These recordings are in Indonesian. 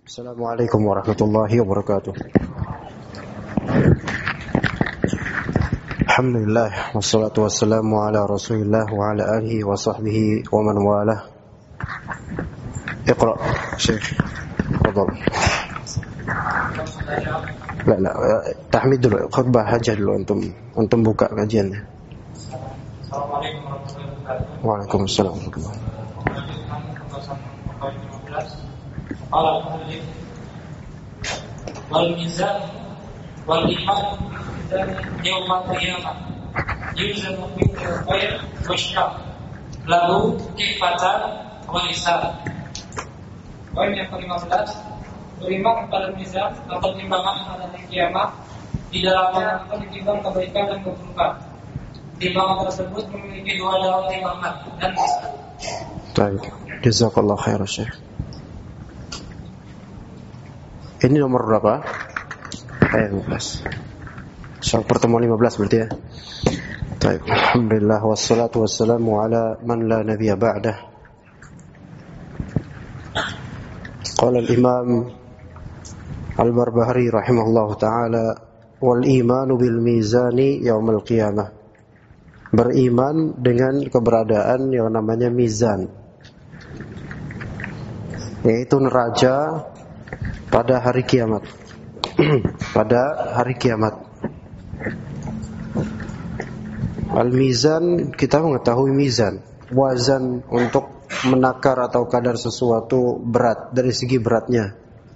Assalamualaikum warahmatullahi wabarakatuh. Alhamdulillah wassalatu wassalamu ala Rasulillah wa ala alihi wa sahbihi wa man walah. Iqra, Syekh. Tafadhal. La, tahmid dulu, khutbah aja dulu antum buka kajiannya. Assalamualaikum warahmatullahi wabarakatuh. Waalaikumsalam warahmatullahi wabarakatuh. Wal mizan wal iman dan yaumul qiyamah yuzanu bil khair wasyar lalu kifatan wa hisab. Poin yang ke-15, beriman kepada mizan atau timbangan pada hari kiamat, di dalamnya akan ditimbang kebaikan dan keburukan. Timbangan tersebut memiliki dua daun timbangan dan hisab. Baik, jazakallahu khairan, Syekh. Ini nomor berapa? Ayat 15. Soal pertemuan 15 berarti ya. Baik, alhamdulillah wassalatu wassalamu ala man la nabiyya ba'dah. Qala al-Imam Al-Barbahari rahimahullahu taala wal imanu bil mizani yaumil qiyamah. Beriman dengan keberadaan yang namanya mizan, yaitu neraca pada hari kiamat. Pada hari kiamat. Al-mizan, kita mengetahui mizan, wazan untuk menakar atau kadar sesuatu berat dari segi beratnya.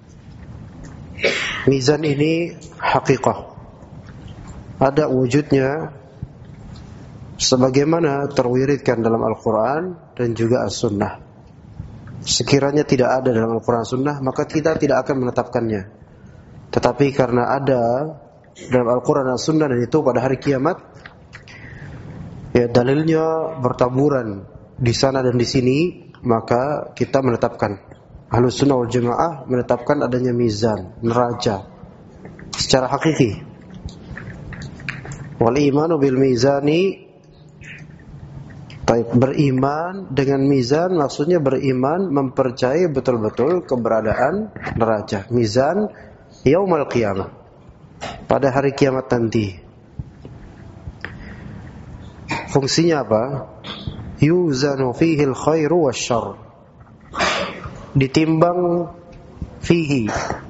Mizan ini hakikah, ada wujudnya sebagaimana terwiridkan dalam Al-Quran dan juga As-Sunnah. Sekiranya tidak ada dalam Al-Quran Sunnah, maka kita tidak akan menetapkannya. Tetapi karena ada dalam Al-Quran dan Sunnah, dan itu pada hari kiamat, ya dalilnya bertaburan di sana dan di sini, maka kita menetapkan. Ahlus Sunnah wal Jamaah menetapkan adanya mizan, neraca secara hakiki. Wal imanu bil mizani, beriman dengan mizan maksudnya beriman mempercayai betul-betul keberadaan neraca mizan yaumul qiyamah, pada hari kiamat nanti. Fungsinya apa? Yuzanu fihi al-khairu wasyarr, ditimbang fihi,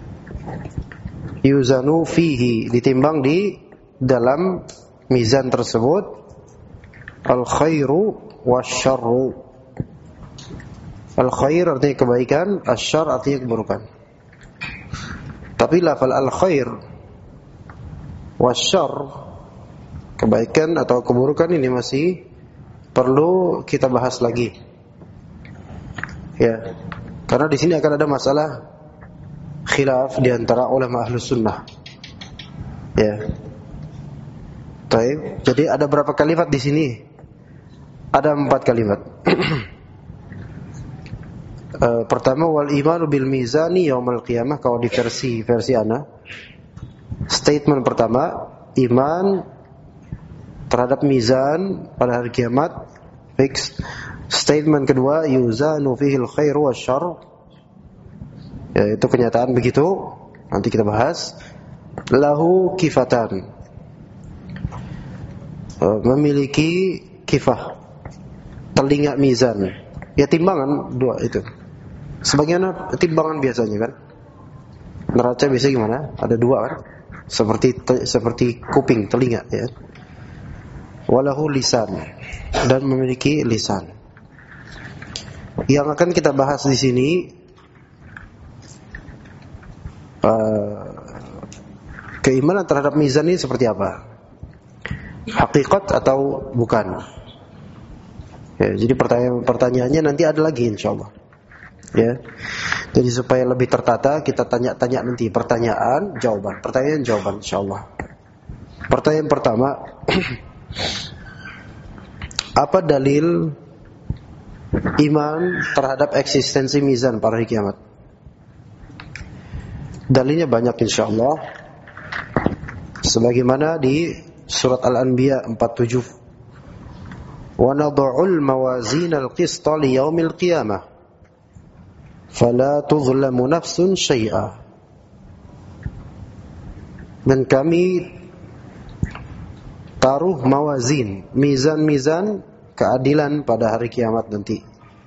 yuzanu fihi, ditimbang di dalam mizan tersebut al-khairu wasyarru. Al-khair artinya kebaikan, asyarr artinya keburukan. Tapi lafal al-khair wasyarr, kebaikan atau keburukan, ini masih perlu kita bahas lagi. Ya, karena di sini akan ada masalah khilaf di antara ulama Ahlus Sunnah. Ya. Baik, jadi ada berapa kalimat di sini? Ada 4 kalimat. Pertama, wal imanu bil mizani yaumil qiyamah. Kalau di versi ana, statement pertama, iman terhadap mizan pada hari kiamat fix. Statement kedua, yuzanu fihil khairu wasyarr, ya, itu kenyataan begitu, nanti kita bahas. Lahu kifatan, memiliki kifah, telinga mizan, ya timbangan dua itu. Sebagaimana timbangan biasanya kan, neraca biasa gimana? Ada dua kan, seperti kuping, telinga ya. Walahu lisan, dan memiliki lisan. Yang akan kita bahas di sini keimanan terhadap mizan ini seperti apa? Hakikat atau bukan? Ya, jadi pertanyaannya nanti ada lagi insyaallah. Ya. Jadi supaya lebih tertata, kita tanya-tanya nanti pertanyaan jawaban insyaallah. Pertanyaan pertama, apa dalil iman terhadap eksistensi mizan pada hari kiamat? Dalilnya banyak insyaallah. Sebagaimana di surat Al-Anbiya 47. Wa nad'ul mawazinal qista li yaumil qiyamah fala tuzlamu nafsun syai'a. Dan kami taruh mawazin, mizan-mizan keadilan pada hari kiamat nanti.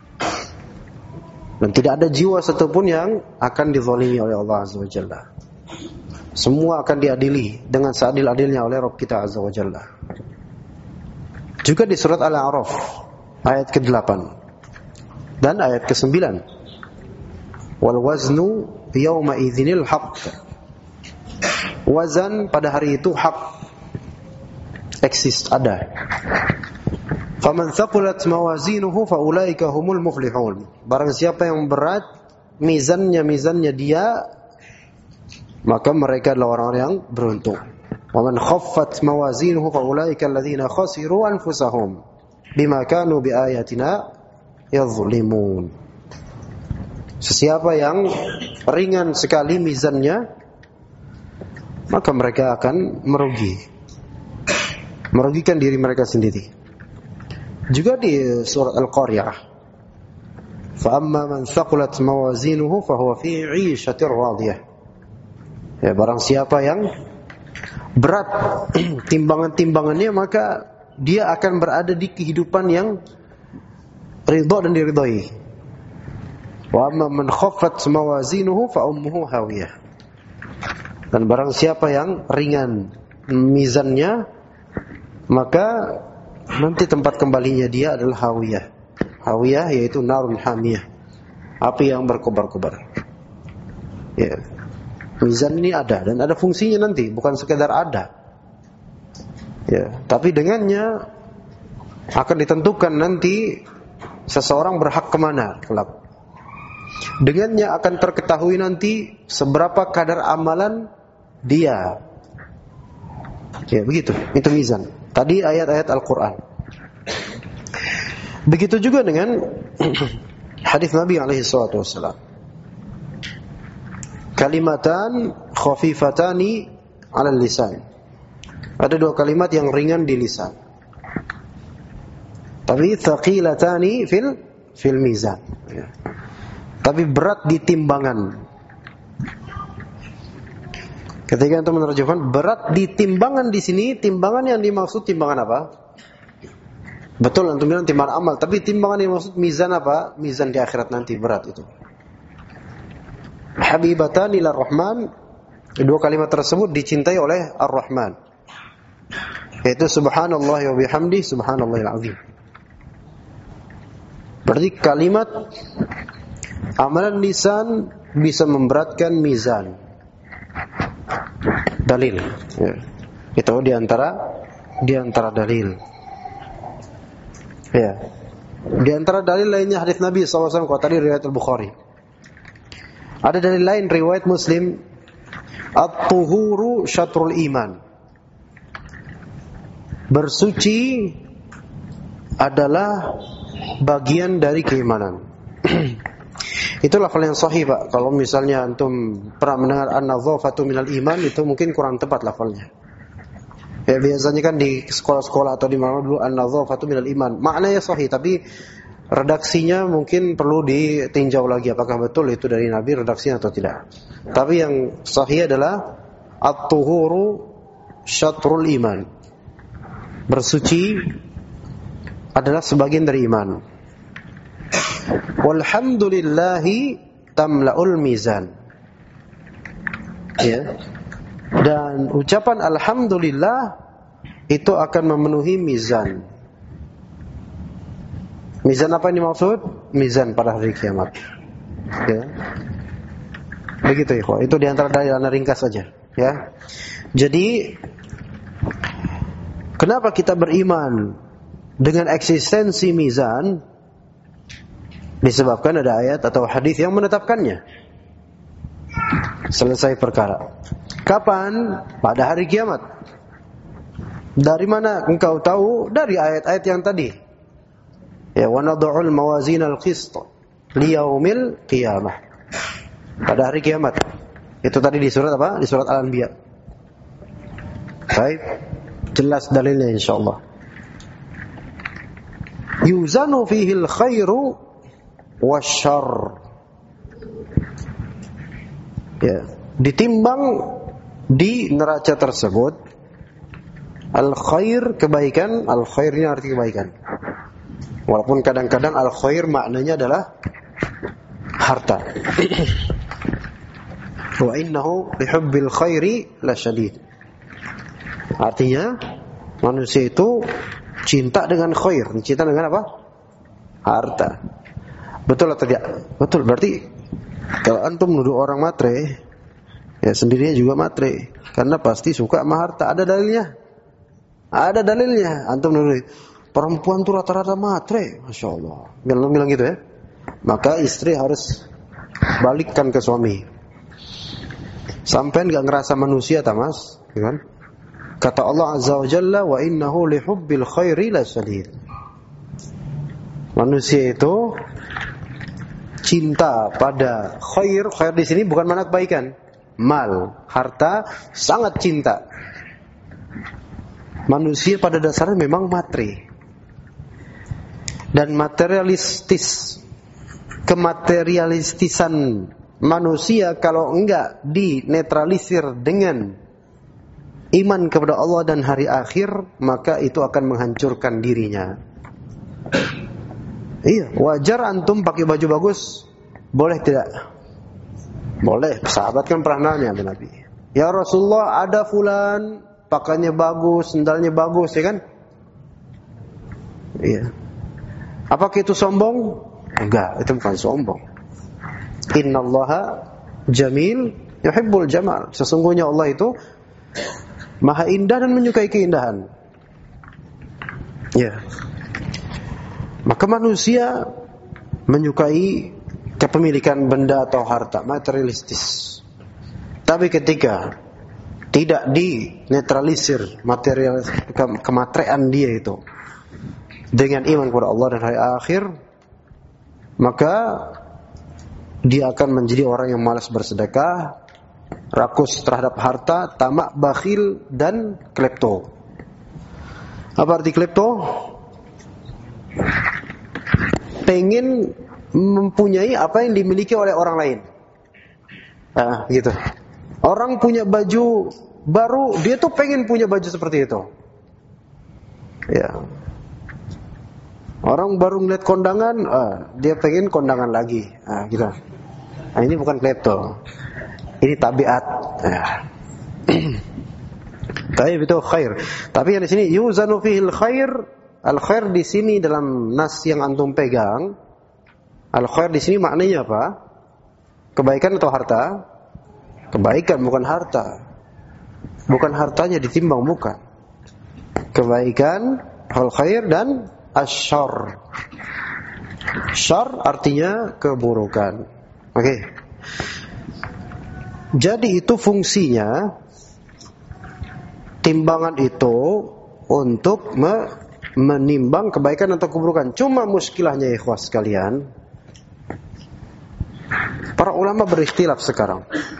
Dan tidak ada jiwa satupun yang akan dizalimi oleh Allah Azza wa Jalla. Semua akan diadili dengan seadil-adilnya oleh Rabb kita Azza wa Jalla. Juga di surat Al-A'raf ayat ke-8 dan ayat ke-9. Wal waznu yawma idzinil haqq. Wazan pada hari itu hak, eksis, ada. Faman thaqulat mawazinuhu faulaika humul muflihun. Barang siapa yang berat mizannya dia, maka mereka adalah orang-orang yang beruntung. Wa man khaffat mawazinuhu faulaika alladzina khasiru anfusahum bima kanu biayatina yadhlimun. Sesiapa yang ringan sekali mizannya, maka mereka akan merugikan diri mereka sendiri. Juga di surat Al-Qari'ah, fa amma man thaqulat mawazinuhu fa huwa fi 'ishatir radiyah. Ya, barang siapa yang berat timbangan-timbangannya, maka dia akan berada di kehidupan yang ridha dan diridhai. Wa amma man khaffat mawazinuhu fa ummuhu hawiyah. Dan barang siapa yang ringan mizannya, maka nanti tempat kembalinya dia adalah hawiyah. Hawiyah yaitu narun hamiyah, api yang berkobar-kobar. Ya. Mizan ini ada dan ada fungsinya nanti, bukan sekedar ada. Ya, tapi dengannya akan ditentukan nanti seseorang berhak kemana kelak. Dengannya akan terketahui nanti seberapa kadar amalan dia. Ya, begitu. Itu mizan. Tadi ayat-ayat Al-Quran. Begitu juga dengan hadis Nabi SAW. Kalimatan khafifatani 'alal lisan. Ada dua kalimat yang ringan di lisan, tapi thaqilatani fil mizan. Ya. Tapi berat di timbangan. Ketika antum menerjemahkan berat di timbangan, di sini timbangan yang dimaksud timbangan apa? Betul antum bilang timbangan amal, tapi timbangan yang dimaksud mizan apa? Mizan di akhirat nanti berat itu. Habibatan ila Rahman, dua kalimat tersebut dicintai oleh Ar-Rahman, yaitu subhanallah wa bihamdi subhanallahil azim. Berarti kalimat amalan lisan bisa memberatkan mizan. Dalil. Ya. Itu di antara dalil. Ya. Di antara dalil lainnya hadis Nabi SAW kalau tadi riwayat Al-Bukhari. Ada dalil lain riwayat Muslim, at-tuhuru syatrul iman. Bersuci adalah bagian dari keimanan. Itu lafal yang sahih, Pak. Kalau misalnya antum pernah mendengar an-nadhafatu minal iman, itu mungkin kurang tepat lafalnya. Ya, biasanya kan di sekolah-sekolah atau di mana dulu an-nadhafatu minal iman. Maknanya sahih, tapi redaksinya mungkin perlu ditinjau lagi apakah betul itu dari Nabi redaksinya atau tidak. Tapi yang sahih adalah at-tuhuru syatrul iman. Bersuci adalah sebagian dari iman. Walhamdulillahi tamla'ul mizan. Ya. Dan ucapan alhamdulillah itu akan memenuhi mizan. Mizan apa yang dimaksud? Mizan pada hari kiamat. Ya. Begitu ikhwah. Itu di antara dalil ringkas saja, ya. Jadi kenapa kita beriman dengan eksistensi mizan? Disebabkan ada ayat atau hadis yang menetapkannya. Selesai perkara. Kapan? Pada hari kiamat. Dari mana engkau tahu? Dari ayat-ayat yang tadi. Ya, wa nad'ul mawazin al-qist liyaumil qiyamah. Pada hari kiamat. Itu tadi di surat apa? Di surat Al-Anbiya. Baik. Jelas dalilnya insyaallah. Yuzanu fihi al-khairu wasyarr. Ya, ditimbang di neraca tersebut al-khair, kebaikan. Al-khair ini arti kebaikan. Walaupun kadang-kadang al-khair maknanya adalah harta. Wa innahu lihubbil khairi lasyadid. Artinya manusia itu cinta dengan khair, cinta dengan apa? Harta. Betul atau tidak? Betul. Berarti kalau antum menuduh orang matre, ya sendirinya juga matre, karena pasti suka sama harta. Ada dalilnya? Ada dalilnya. Antum menuduh perempuan tuh rata-rata matre, masya Allah. Bilang gitu ya. Maka istri harus balikkan ke suami. Sampai nggak ngerasa manusia, tamas, kan? Kata Allah Azza wa Jalla, wa innahu lihubbil khairi lasyadid. Manusia itu cinta pada khair. Khair di sini bukan makna kebaikan, mal, harta, sangat cinta. Manusia pada dasarnya memang materi dan materialistis. Kematerialistisan manusia kalau enggak dinetralisir dengan iman kepada Allah dan hari akhir, maka itu akan menghancurkan dirinya. Iya, wajar antum pakai baju bagus, boleh tidak? Boleh. Sahabat kan pernah nanya sama Nabi, ya Rasulullah, ada fulan pakaiannya bagus, sendalnya bagus, ya kan? Iya. Apakah itu sombong? Enggak, itu bukan sombong. Innallaha jamil yuhibbul jamal. Sesungguhnya Allah itu maha indah dan menyukai keindahan. Ya. Maka manusia menyukai kepemilikan benda atau harta, materialistis. Tapi ketika tidak dinetralisir material kematerian dia itu dengan iman kepada Allah dan hari akhir, maka dia akan menjadi orang yang malas bersedekah, rakus terhadap harta, tamak, bakhil, dan klepto. Apa arti klepto? Pengen mempunyai apa yang dimiliki oleh orang lain. Gitu. Orang punya baju baru, dia tuh pengen punya baju seperti itu. Ya. Orang baru ngeliat kondangan, dia pengen kondangan lagi. Gitu. Nah, ini bukan klepto. Ini tabiat. Tapi itu khair. Tapi yang di sini yuzanu fihil khair. Al khair di sini dalam nas yang antum pegang. Al khair di sini maknanya apa? Kebaikan atau harta? Kebaikan, bukan harta. Bukan hartanya ditimbang, bukan. Kebaikan, al khair, dan asyar. Syar artinya keburukan. Oke. Jadi itu fungsinya timbangan itu untuk menimbang kebaikan atau keburukan. Cuma muskilahnya ikhwas sekalian, para ulama berikhtilaf sekarang.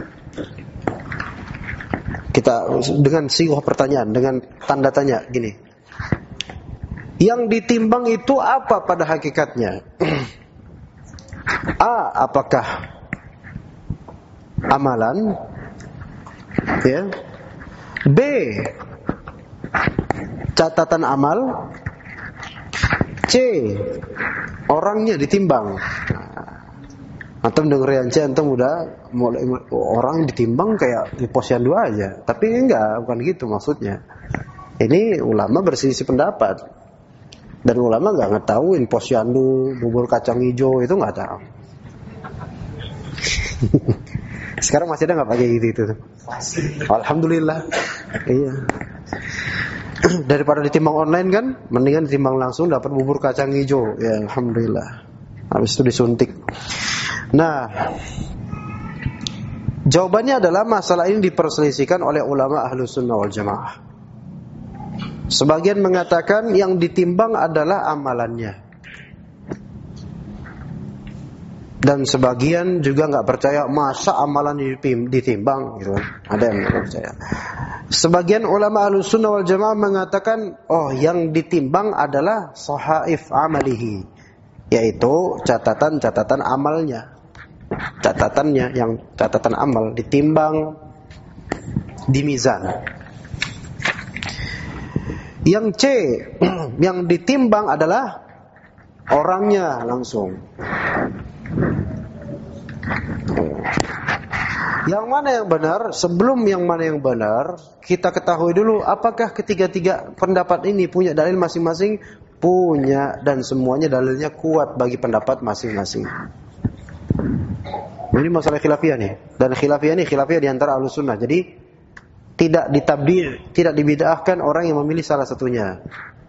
Kita dengan sighah pertanyaan, dengan tanda tanya gini. Yang ditimbang itu apa pada hakikatnya? A, apakah amalan? Ya. B, catatan amal. C, orangnya ditimbang. Antum dengerin aja, antum udah mulai orang ditimbang kayak di posyandu aja. Tapi enggak, bukan gitu maksudnya. Ini ulama berselisih pendapat. Dan ulama nggak ngetahuin posyandu, bubur kacang hijau itu nggak tahu. Sekarang masih ada nggak pakai gitu? Alhamdulillah. Iya. Daripada ditimbang online kan, mendingan ditimbang langsung dapat bubur kacang hijau. Ya alhamdulillah. Habis itu disuntik. Nah, jawabannya adalah masalah ini diperselisihkan oleh ulama Ahlus Sunnah wal Jamaah. Sebagian mengatakan yang ditimbang adalah amalannya, dan sebagian juga nggak percaya masa amalan ditimbang gitu. Ada yang nggak percaya. Sebagian ulama Ahlus Sunnah wal Jamaah mengatakan, oh yang ditimbang adalah sahaif amalihi, yaitu catatan-catatan amalnya. catatannya, yang catatan amal ditimbang di mizan. Yang C, yang ditimbang adalah orangnya langsung. Yang mana yang benar? Sebelum yang mana yang benar, kita ketahui dulu apakah ketiga-tiga pendapat ini punya dalil masing-masing? Punya, dan semuanya dalilnya kuat bagi pendapat masing-masing. Ini masalah khilafiyah nih. Dan khilafiyah ini khilafiyah di antara Ahlussunnah. Jadi tidak ditabdi', tidak dibid'ahkan orang yang memilih salah satunya.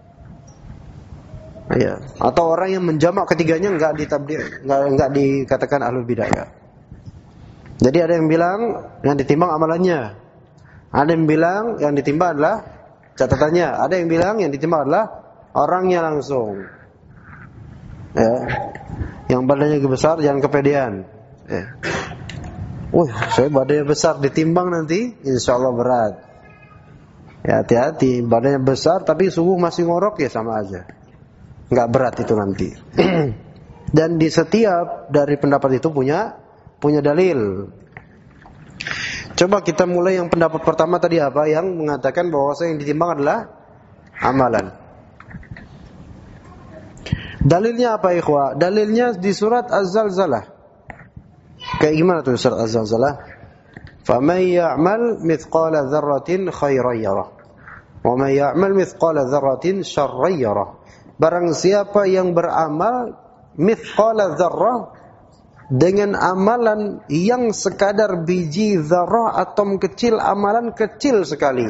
Ya, atau orang yang menjamak ketiganya enggak ditabdi', enggak dikatakan ahlul bid'ah ya. Jadi ada yang bilang yang ditimbang amalannya. Ada yang bilang yang ditimbang adalah catatannya. Ada yang bilang yang ditimbang adalah orangnya langsung. Ya. Yang badannya besar jangan kepedean. Ya. Saya badannya besar ditimbang nanti insyaallah berat. Ya hati-hati, badannya besar tapi sungguh masih ngorok ya sama aja. Enggak berat itu nanti. Dan di setiap dari pendapat itu punya dalil. Coba kita mulai yang pendapat pertama tadi apa? Yang mengatakan bahwa yang ditimbang adalah amalan. Dalilnya apa ikhwah? Dalilnya di surat Az-Zalzalah. Kayak gimana tuh surat Az-Zalzalah? فَمَنْ يَعْمَلْ مِثْقَالَ ذَرَّةٍ خَيْرًا يَرَهُ وَمَنْ يَعْمَلْ مِثْقَالَ ذَرَّةٍ شَرًّا يَرَهُ. Barang siapa yang beramal mithqala dzarrah, dengan amalan yang sekadar biji zarrah, atom kecil, amalan kecil sekali,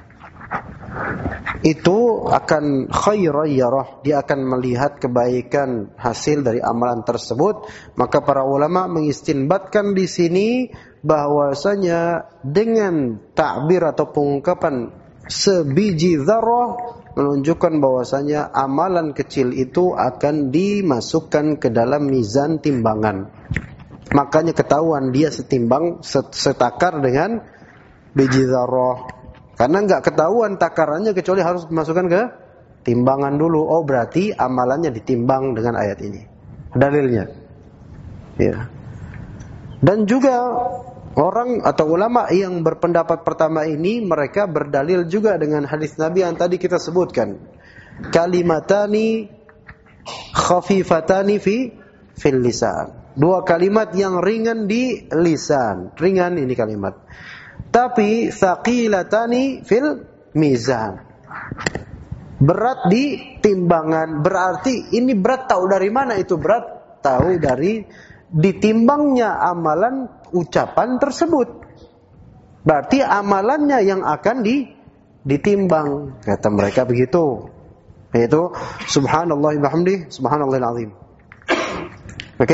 itu akan khairan yarah, dia akan melihat kebaikan hasil dari amalan tersebut. Maka para ulama mengistinbatkan di sini bahwasanya dengan takbir atau pengungkapan sebiji zarrah menunjukkan bahwasanya amalan kecil itu akan dimasukkan ke dalam mizan timbangan. Makanya ketahuan dia setakar dengan biji zarrah. Karena enggak ketahuan takarannya kecuali harus dimasukkan ke timbangan dulu. Oh, berarti amalannya ditimbang dengan ayat ini. Dalilnya. Ya. Dan juga orang atau ulama yang berpendapat pertama ini, mereka berdalil juga dengan hadis Nabi yang tadi kita sebutkan. Kalimatani khafifatani fil lisan. Dua kalimat yang ringan di lisan. Ringan ini kalimat. Tapi thaqilatani fil mizan. Berat di timbangan. Berarti ini berat tahu dari mana itu berat? Tahu dari ditimbangnya amalan ucapan tersebut. Berarti amalannya yang akan ditimbang. Kata mereka begitu. Yaitu subhanallah bihamdi subhanallahil azim. Oke?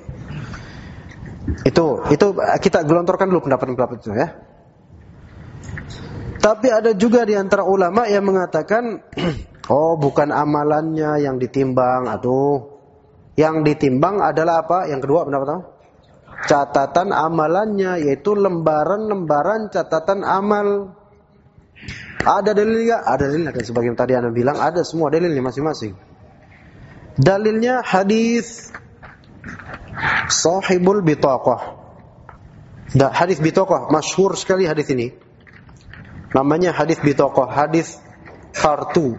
Itu kita gelontorkan dulu pendapat-pendapat itu ya. Tapi ada juga di antara ulama yang mengatakan, oh bukan amalannya yang ditimbang, yang ditimbang adalah apa? Yang kedua pendapat apa? Catatan amalannya, yaitu lembaran-lembaran catatan amal. Ada dalil enggak? Ada dalil. Dan sebagian tadi Anda bilang ada semua dalilnya masing-masing. Dalilnya hadis Sahibul Bitaqah. Hadis Bitaqah, masyhur sekali hadis ini. Namanya hadis Bitaqah, hadis kartu.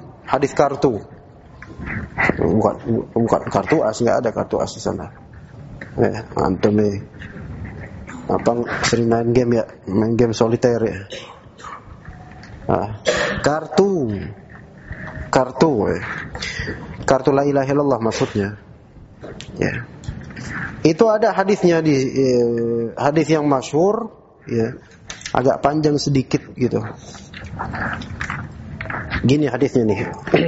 Bukan kartu as, enggak ada kartu as di sana. Antum nih sering main game ya, main game soliter ya. Kartu la ilaha illallah maksudnya. Ya. Itu ada hadisnya di hadis yang masyhur ya. Agak panjang sedikit gitu. Gini hadisnya nih.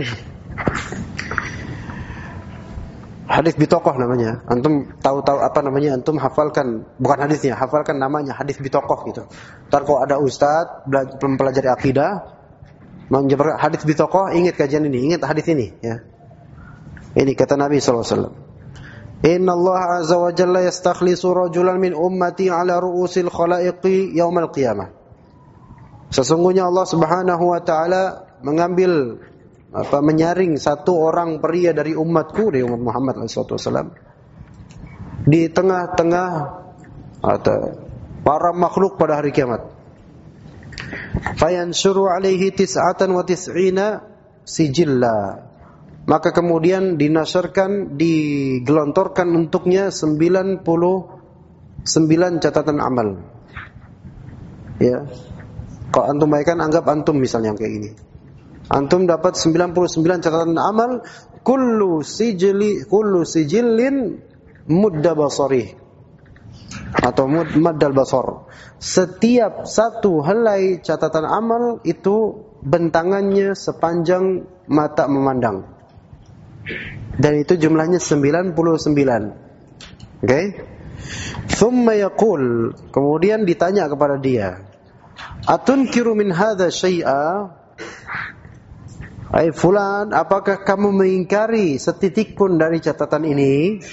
Hadis Bitaqah namanya. Antum tahu apa namanya? Antum hafalkan, bukan hadisnya, hafalkan namanya, hadis Bitaqah gitu. Ntar kalau ada ustaz mempelajari akidah menjelaskan hadis Bitaqah, ingat kajian ini, ingat hadis ini ya. Ini kata Nabi sallallahu alaihi wasallam. Inna Allah azza wa jalla yastakhlisu rajulan min ummati ala ru'usil khalaiqi yaumal qiyamah. Sesungguhnya Allah Subhanahu wa taala menyaring satu orang pria dari umatku, dari umat Muhammad sallallahu alaihi wasallam, di tengah-tengah atau para makhluk pada hari kiamat. Fayanshuru alaihi 99 sijilla. Maka kemudian dinasarkan, digelontorkan untuknya 99 catatan amal. Ya. Kalau antum bayangkan, anggap antum misalnya kayak gini. Antum dapat 99 catatan amal, kullu sijillin mudda basari atau maddal basar. Setiap satu helai catatan amal itu bentangannya sepanjang mata memandang. Dan itu jumlahnya 99. Okay? Thumma yaqul, kemudian ditanya kepada dia, atunkiru min hadha syai'a? Ai fulan, apakah kamu mengingkari setitik pun dari catatan ini?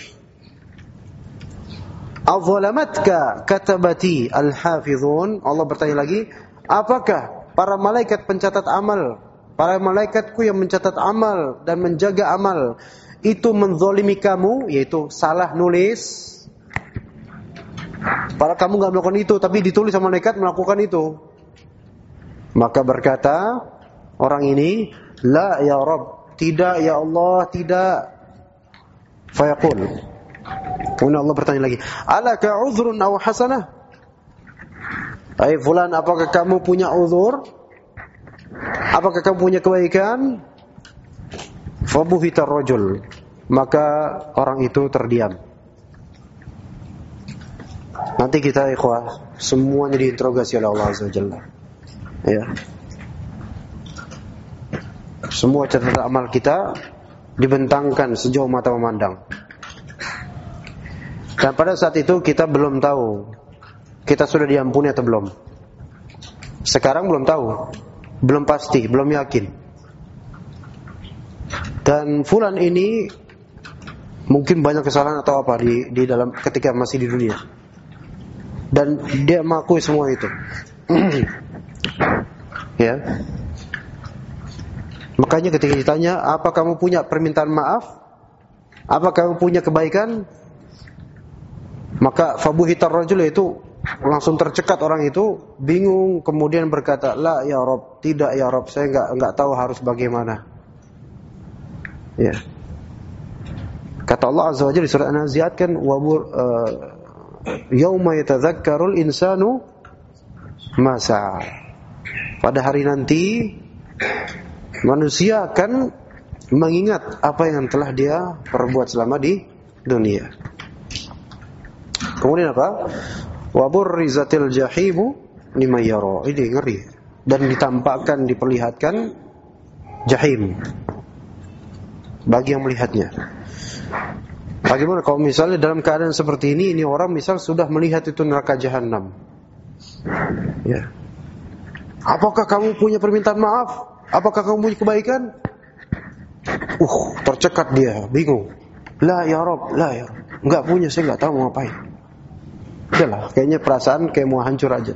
Adzalamatka katabati al-hafizun. Allah bertanya lagi, apakah para malaikat pencatat amal, para malaikatku yang mencatat amal dan menjaga amal itu menzalimi kamu, yaitu salah nulis? Padahal kamu enggak melakukan itu, tapi ditulis sama malaikat melakukan itu. Maka berkata orang ini, la ya Rabb, tidak ya Allah, tidak. Fayaqul, kemudian Allah bertanya lagi, alaka uzrun aw hasanah? Hai fulan, apakah kamu punya uzur? Apakah kamu punya kebaikan? Fabuhitar rajul, maka orang itu terdiam. Nanti kita ikhwah semuanya diinterogasi oleh Allah Azza wa Jalla. Ya. Semua catatan amal kita dibentangkan sejauh mata memandang. Dan pada saat itu kita belum tahu kita sudah diampuni atau belum. Sekarang belum tahu, belum pasti, belum yakin. Dan fulan ini mungkin banyak kesalahan atau apa di dalam ketika masih di dunia. Dan dia mengakui semua itu. Ya. Makanya ketika ditanya, apa kamu punya permintaan maaf? Apa kamu punya kebaikan? Maka fabuhitar rajul, itu langsung tercekat orang itu, bingung, kemudian berkata, la ya Rabb, tidak ya Rabb, saya enggak tahu harus bagaimana. Ya. Kata Allah Azza wa Jalla di surah An-Nazi'at kan, yauma yatadzakkarul insanu ma sa'a. Pada hari nanti manusia akan mengingat apa yang telah dia perbuat selama di dunia. Kemudian apa? Wa burrizatil jahimu liman yara. Ini ngeri. Dan ditampakkan, diperlihatkan jahim bagi yang melihatnya. Bagaimana kalau misalnya dalam keadaan seperti ini orang misal sudah melihat itu neraka jahanam. Ya. Apakah kamu punya permintaan maaf? Apakah kamu punya kebaikan? Tercekat dia, bingung. La ya Rabb, la ya Rabb. Enggak punya, saya enggak tahu mau ngapain. Udahlah, kayaknya perasaan kayak mau hancur aja.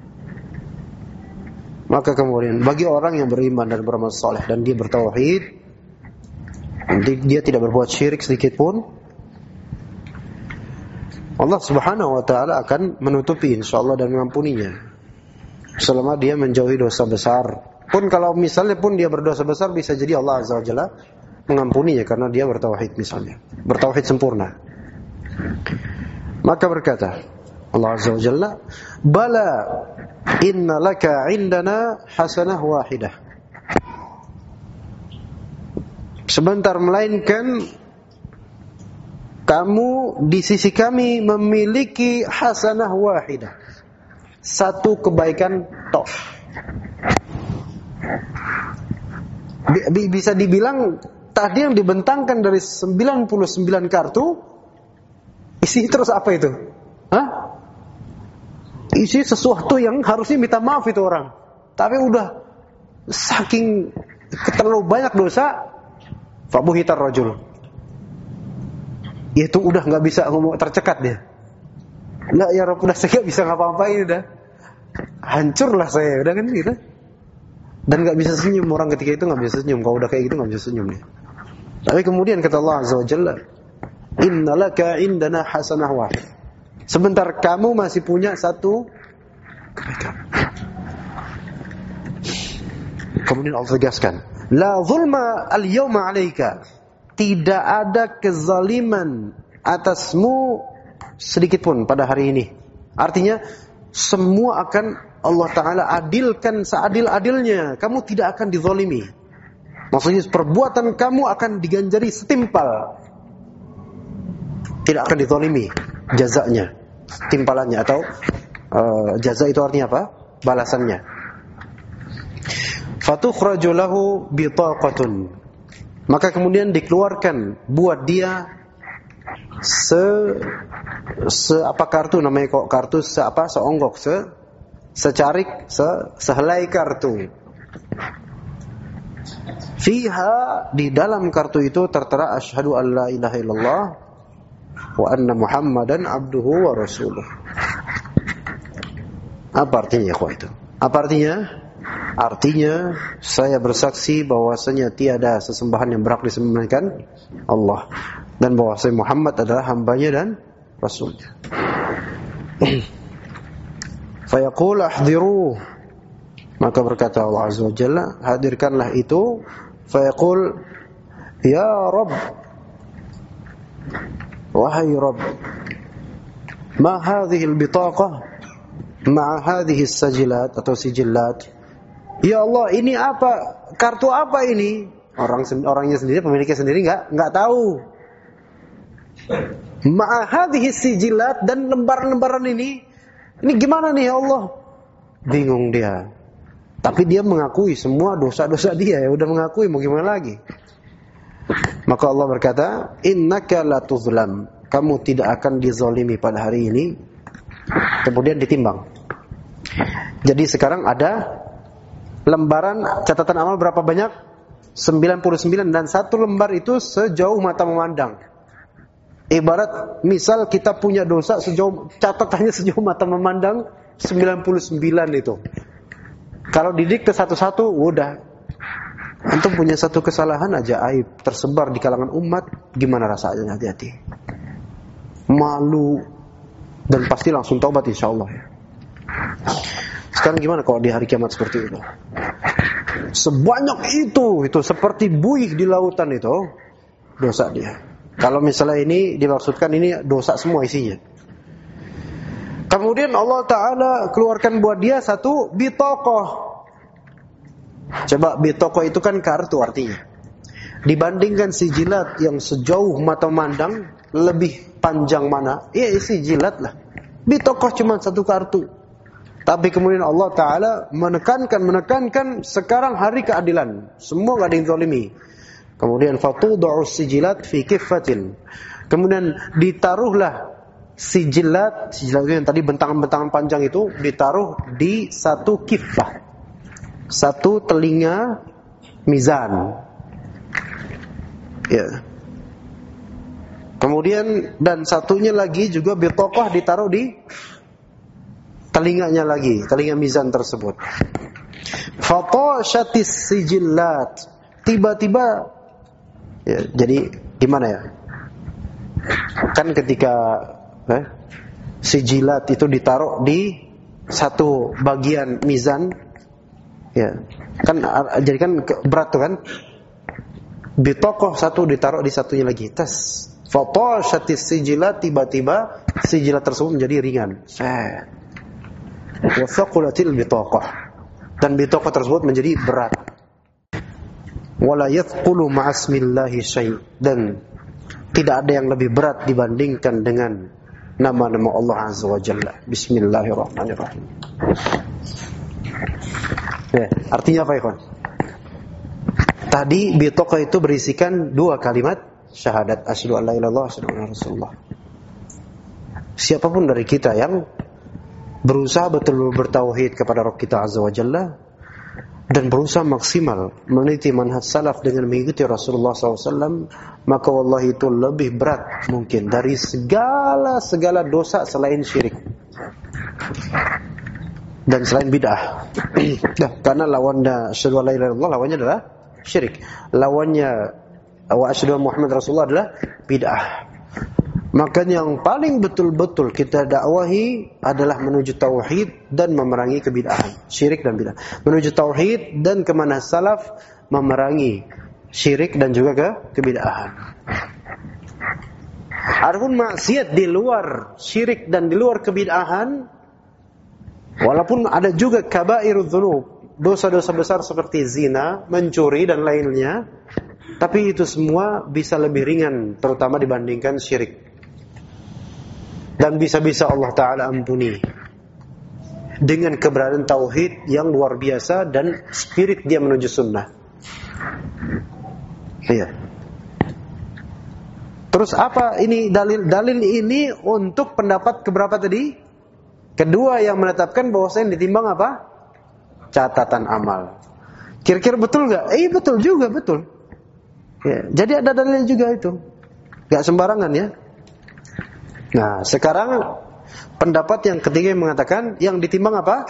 Maka kemudian bagi orang yang beriman dan beramal saleh dan dia bertauhid, dia tidak berbuat syirik sedikit pun, Allah Subhanahu wa taala akan menutupi insyaallah dan mengampuninya selama dia menjauhi dosa besar. Pun kalau misalnya pun dia berdosa besar, bisa jadi Allah Azza wa Jalla mengampuninya karena dia bertauhid misalnya, bertauhid sempurna. Maka berkata Allah Azza wa Jalla, bala inna laka indana hasanah wahidah. Sebentar, melainkan kamu di sisi kami memiliki hasanah wahidah, satu kebaikan tok. Bisa dibilang tadi yang dibentangkan dari 99 kartu, isi terus apa itu? Hah? Isi sesuatu yang harusnya minta maaf itu orang, tapi udah saking terlalu banyak dosa, fabuhitar rajul, itu udah nggak bisa ngomong, tercekat dia. Lah ya Rabb, udah saya nggak bisa ngapa-ngapain, udah hancurlah saya, udah kan gitu. Dan nggak bisa senyum orang ketika itu, nggak bisa senyum. Kalau udah kayak gitu nggak bisa senyum nih. Tapi kemudian kata Allah Azza wa Jalla, Innalaka indana hasanah wahid. Sebentar kamu masih punya satu kebaikan. Kemudian Allah tegaskan, la zulma al-yawma 'alaika. Tidak ada kezaliman atasmu sedikit pun pada hari ini. Artinya semua akan Allah Ta'ala adilkan seadil-adilnya. Kamu tidak akan dizalimi. Maksudnya perbuatan kamu akan diganjari setimpal. Tidak akan dizalimi jazanya, timbalannya, atau jaza itu artinya apa? Balasannya. Fatukhraju lahu bitaqatun. Maka kemudian dikeluarkan buat dia apa kartu namanya, kok kartu seonggok, secarik, sehelai kartu. Fiha, di dalam kartu itu tertera asyhadu an la ilaha illallah wa anna Muhammadan abduhu wa rasuluh. Apa artinya itu? Apa artinya? Artinya saya bersaksi bahwasanya tiada sesembahan yang berhak disembahkan Allah, dan bahwasanya Muhammad adalah hambanya dan rasulnya. Fayaqul ahdiruh. Maka berkata Allah Azza wa Jalla, hadirkanlah itu. Fayaqul, ya Rabb, wahai Rabb, ma hadhihi al-bitaqah ma'a hadhihi as-sajilat atau sijillat. Ya Allah, ini apa? Kartu apa ini? Orangnya sendiri, pemiliknya sendiri enggak tahu. Ma'a hadhihi as-sijillat, dan lembaran-lembaran ini gimana nih ya Allah? Bingung dia. Tapi dia mengakui semua dosa-dosa dia, ya udah mengakui, mau gimana lagi? Maka Allah berkata, innaka la tuzlam. Kamu tidak akan dizalimi pada hari ini. Kemudian ditimbang. Jadi sekarang ada lembaran catatan amal berapa banyak? 99, dan satu lembar itu sejauh mata memandang. Ibarat misal kita punya dosa catatannya sejauh mata memandang 99 itu. Kalau didikte satu-satu, udah. Antum punya satu kesalahan aja, aib tersebar di kalangan umat, gimana rasanya? Hati-hati. Malu, dan pasti langsung taubat insyaallah ya. Sekarang gimana kalau di hari kiamat seperti itu? Sebanyak itu seperti buih di lautan itu dosa dia. Kalau misalnya ini dimaksudkan ini dosa semua isinya. Kemudian Allah Ta'ala keluarkan buat dia satu bitaqah. Coba bitaqah itu kan kartu artinya. Dibandingkan sijilat yang sejauh mata memandang, lebih panjang mana? Ya sijilat lah. Bitaqah cuma satu kartu. Tapi kemudian Allah Ta'ala menekankan sekarang hari keadilan. Semua gak ada yang zalimi. Kemudian fatudu'u sijilat fi kiffatin. Kemudian ditaruhlah sijilat itu yang tadi bentangan-bentangan panjang itu ditaruh di satu kiffah, satu telinga mizan. Ya. Kemudian dan satunya lagi juga bitaqah ditaruh di telinganya lagi, telinga mizan tersebut. Fatashatis sijillat. Tiba-tiba ya, jadi gimana ya? Kan ketika sijilat itu ditaruh di satu bagian mizan, ya kan, jadi kan berat tuh kan. Bitaqah satu ditaruh di satunya lagi, tes. Fatashatis sijilat, tiba-tiba sijilat tersebut menjadi ringan. Wa thaqulatil bitaqah, dan bitaqah tersebut menjadi berat. Wala yathqulu ma'asmillahi syai', dan tidak ada yang lebih berat dibandingkan dengan nama-nama Allah Azza wa Jalla. Bismillahirrahmanirrahim. Ya, artinya apa, ikhwan? Tadi bitaqah itu berisikan dua kalimat syahadat, asyhadu an la ilaha illallah, asyhadu anna rasulullah. Siapapun dari kita yang berusaha betul-betul bertauhid kepada Rabb kita Azza wa Jalla dan berusaha maksimal meneliti manhaj salaf dengan mengikuti Rasulullah SAW, maka wallahi itu lebih berat mungkin dari segala dosa selain syirik dan selain bid'ah. Karena lawannya asyhadu an la ilaha illallah, lawannya adalah syirik. Lawannya wa asyhadu anna Muhammad Rasulullah adalah bid'ah. Maka yang paling betul-betul kita dakwahi adalah menuju tauhid dan memerangi kebid'ahan, syirik dan bid'ah. Menuju tauhid dan ke manhaj salaf, memerangi syirik dan juga kebid'ahan. Adapun maksiat di luar syirik dan di luar kebid'ahan, walaupun ada juga kabairudz dzunub, dosa-dosa besar seperti zina, mencuri dan lainnya, tapi itu semua bisa lebih ringan terutama dibandingkan syirik. Dan bisa-bisa Allah Ta'ala ampuni dengan keberadaan tauhid yang luar biasa dan spirit dia menuju sunnah. Iya. Terus apa ini dalil ini untuk pendapat keberapa tadi? Kedua yang menetapkan bahwasanya ditimbang apa? Catatan amal. Kira-kira betul nggak? Betul juga, betul. Ya, jadi ada dalil juga itu. Nggak sembarangan ya. Nah, sekarang pendapat yang ketiga yang mengatakan yang ditimbang apa?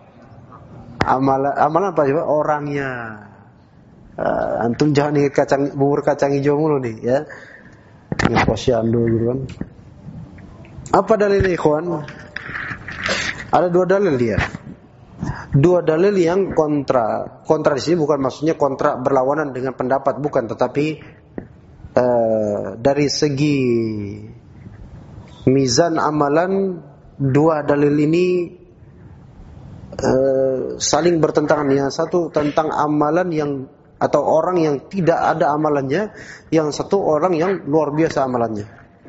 Amalan apa coba? Orangnya. Antum jangan ingat bubur kacang hijau mulu nih ya. Ini posyandu gitu kan. Apa dalilnya ikhwan? Ada dua dalil dia. Dua dalil yang kontra. Kontra di sini bukan maksudnya kontra berlawanan dengan pendapat, bukan, tetapi dari segi mizan amalan, dua dalil ini saling bertentangan. Yang satu tentang amalan yang atau orang yang tidak ada amalannya, yang satu orang yang luar biasa amalannya.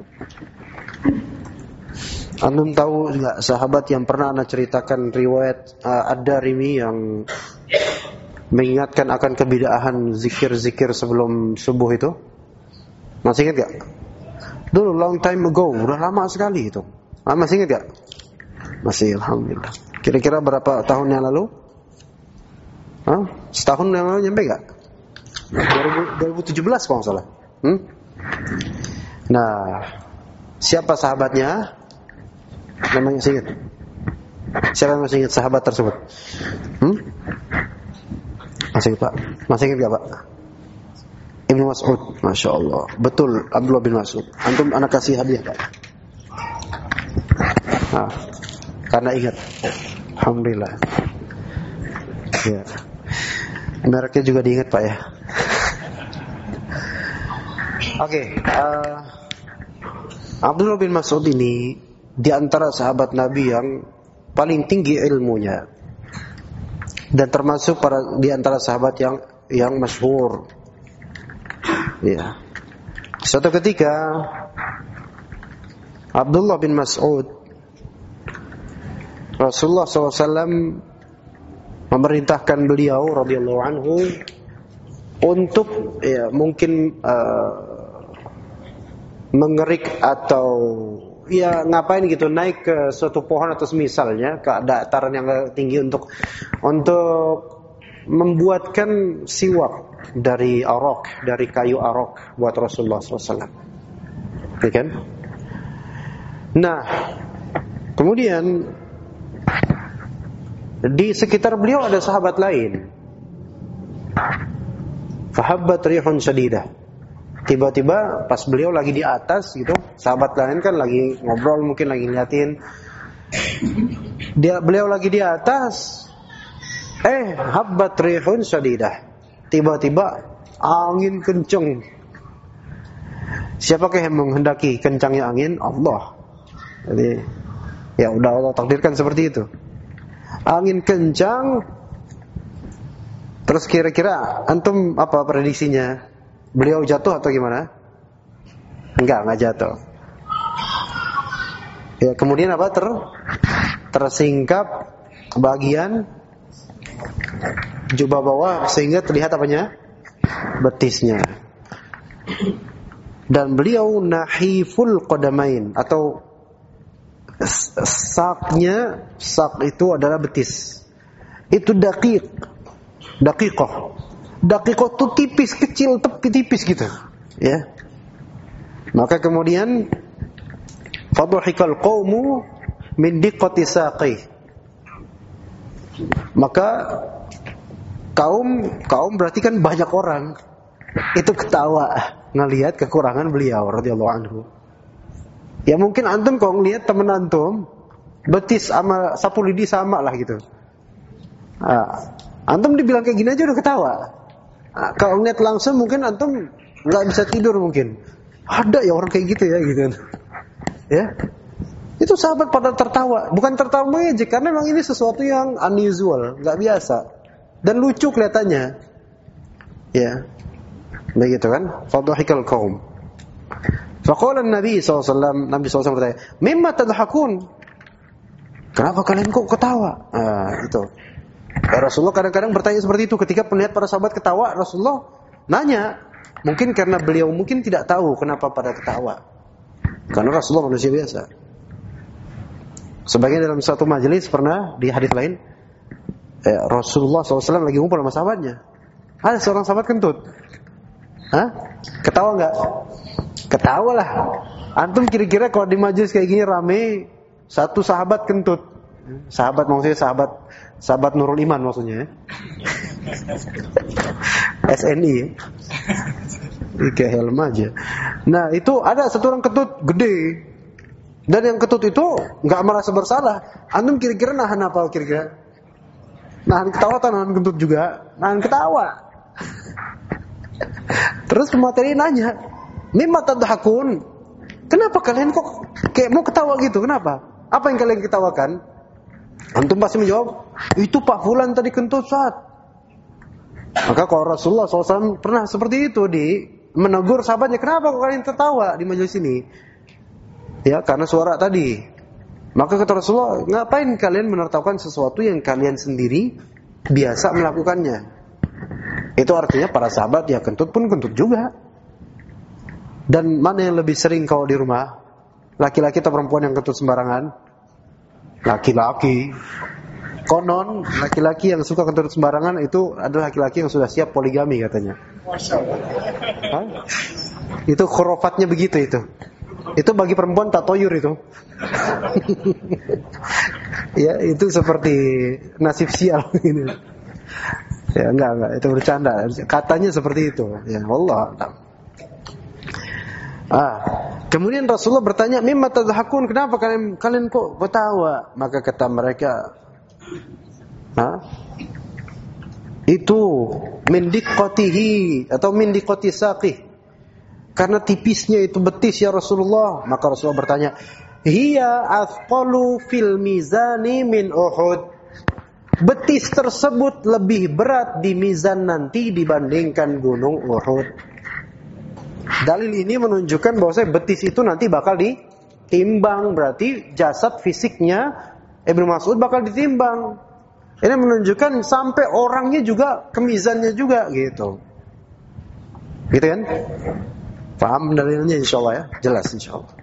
Antum tahu enggak sahabat yang pernah ana ceritakan riwayat Ad-Darimi yang mengingatkan akan kebid'ahan zikir-zikir sebelum subuh itu? Masih ingat enggak? Dulu long time ago, udah lama sekali itu. Masih ingat enggak? Masih, alhamdulillah. Kira-kira berapa tahun yang lalu? Setahun yang lalu nyampe enggak? 2017 kalau nggak salah. Nah, siapa sahabatnya? Namanya masih ingat? Siapa yang masih ingat sahabat tersebut? Masih ingat Pak? Masih ingat gak Pak? Ibnu Mas'ud, Masya Allah. Betul, Abdullah bin Mas'ud. Antum anak kasih hadiah Pak. Karena ingat. Alhamdulillah. Ya. Mereknya juga diingat Pak ya. Oke, Abdullah bin Mas'ud ini di antara sahabat Nabi yang paling tinggi ilmunya dan termasuk di antara sahabat yang masyhur. Ya. Suatu ketika Abdullah bin Mas'ud, Rasulullah SAW memerintahkan beliau radhiyallahu anhu untuk mungkin mengerik atau ngapain gitu, naik ke suatu pohon atau semisalnya ke dataran yang tinggi untuk membuatkan siwak dari arok, dari kayu arok buat Rasulullah SAW. Ya kan? Nah, kemudian di sekitar beliau ada sahabat lain. Fahabbat rihun syadidah. Tiba-tiba pas beliau lagi di atas gitu, sahabat lain kan lagi ngobrol, mungkin lagi ngeliatin. Beliau lagi di atas. Habbat rihun syadidah. Tiba-tiba angin kencang. Siapakah yang menghendaki kencangnya angin? Allah. Jadi ya udah Allah takdirkan seperti itu. Angin kencang. Terus kira-kira antum apa prediksinya? Beliau jatuh atau gimana? Enggak jatuh. Ya, kemudian apa? Tersingkap bagian jubah bawah sehingga terlihat apanya? Betisnya. Dan beliau nahiful qadamain, atau sak itu adalah betis. Itu daqiqah itu tipis, kecil, tipis gitu ya. Maka kemudian fadhahikal qaumu min diqqati saqi. Maka kaum berarti kan banyak orang itu ketawa ngelihat kekurangan beliau radhiyallahu anhu. Ya mungkin antum kok ngelihat temen antum betis sama sapu lidi sama lah gitu. Antum dibilang kayak gini aja udah ketawa. Kalau ngeliat langsung mungkin antum nggak bisa tidur mungkin. Ada ya orang kayak gitu ya gitu. Ya. Itu sahabat pada tertawa, bukan tertawa mengejek karena memang ini sesuatu yang unusual, nggak biasa dan lucu kelihatannya. Ya. Begitu kan? Fadhahikal qaum. Faqala Nabi SAW, Nabi SAW bertanya, "Mimma tadhakun?" Kenapa kalian kok ketawa? Itu. Rasulullah kadang-kadang bertanya seperti itu ketika melihat para sahabat ketawa, Rasulullah nanya. Mungkin karena beliau mungkin tidak tahu kenapa pada ketawa. Karena Rasulullah manusia biasa. Sebagian dalam satu majelis pernah di hadis lain, Rasulullah SAW lagi ngumpul sama sahabatnya. Ada seorang sahabat kentut. Ketawa nggak? Ketawa lah. Antum kira-kira kalau di majelis kayak gini rame, satu sahabat kentut. Sahabat maksudnya sahabat Nurul Iman maksudnya. SNI. Kayak helm aja. Nah itu ada satu orang kentut gede. Dan yang ketut itu nggak merasa bersalah. Antum kira-kira nahan apa kira-kira? Nahan ketawa atau nahan kentut juga? Nahan ketawa. Terus pemateri nanya, "Mimma tadhakun?" Kenapa kalian kok kayak mau ketawa gitu? Kenapa? Apa yang kalian ketawakan? Antum pasti menjawab, "Itu Pak Fulan tadi kentut saat." Maka kalau Rasulullah SAW pernah seperti itu menegur sahabatnya, "Kenapa kok kalian tertawa di majelis ini?" Ya, karena suara tadi. Maka kata Rasulullah, ngapain kalian menertawakan sesuatu yang kalian sendiri biasa melakukannya? Itu artinya para sahabat ya kentut pun kentut juga. Dan mana yang lebih sering kalau di rumah? Laki-laki atau perempuan yang kentut sembarangan? Laki-laki. Konon laki-laki yang suka kentut sembarangan itu adalah laki-laki yang sudah siap poligami katanya. Itu khurafatnya begitu itu. Itu bagi perempuan tatoyur itu. Ya, itu seperti nasib sial gitu. Ya, enggak, itu bercanda. Katanya seperti itu. Ya, Allah. Kemudian Rasulullah bertanya, "Mimma tadhakun?" Kenapa kalian kok ketawa? Maka kata mereka, itu min diqqatihi atau min diqqati saqih. Karena tipisnya itu betis ya Rasulullah. Maka Rasulullah bertanya, "Hiya athqalu fil mizani min Uhud." Betis tersebut lebih berat di mizan nanti dibandingkan gunung Uhud. Dalil ini menunjukkan bahwa betis itu nanti bakal ditimbang. Berarti jasad fisiknya Ibnu Mas'ud bakal ditimbang. Ini menunjukkan sampai orangnya juga ke mizannya juga gitu. Gitu kan? Paham dalilnya insyaallah ya? Jelas insyaallah.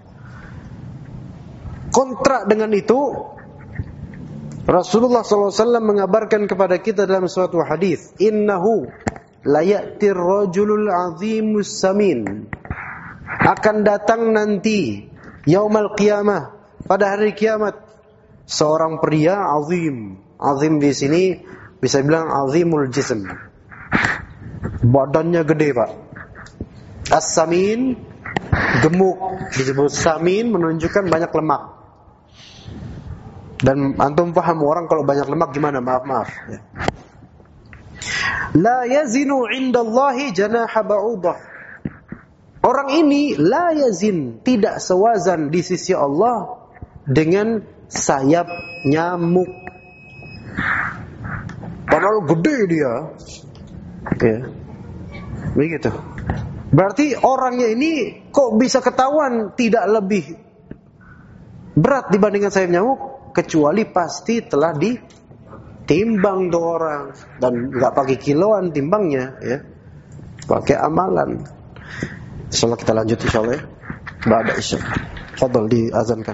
Kontra dengan itu, Rasulullah SAW mengabarkan kepada kita dalam suatu hadis, "Innahu la ya'tir rajulul 'azimus samin." Akan datang nanti yaumal qiyamah, pada hari kiamat, seorang pria azim. Azim di sini bisa bilang azimul jism. Badannya gede, Pak. As-samin, gemuk. Disebut samin menunjukkan banyak lemak. Dan antum paham orang kalau banyak lemak gimana? Maaf ya. La yazinu 'indallahi janaha ba'udah. Orang ini la yazin, tidak sewazan di sisi Allah dengan sayap nyamuk. Padahal gede dia. Ya. Begitu. Berarti orangnya ini kok bisa ketahuan tidak lebih berat dibandingkan sayap nyamuk, kecuali pasti telah ditimbang tuh orang, dan nggak pakai kiloan timbangnya ya, pakai amalan. Insyaallah kita lanjut insyaallah ya. Ba'da isya. Fadhal diazankan.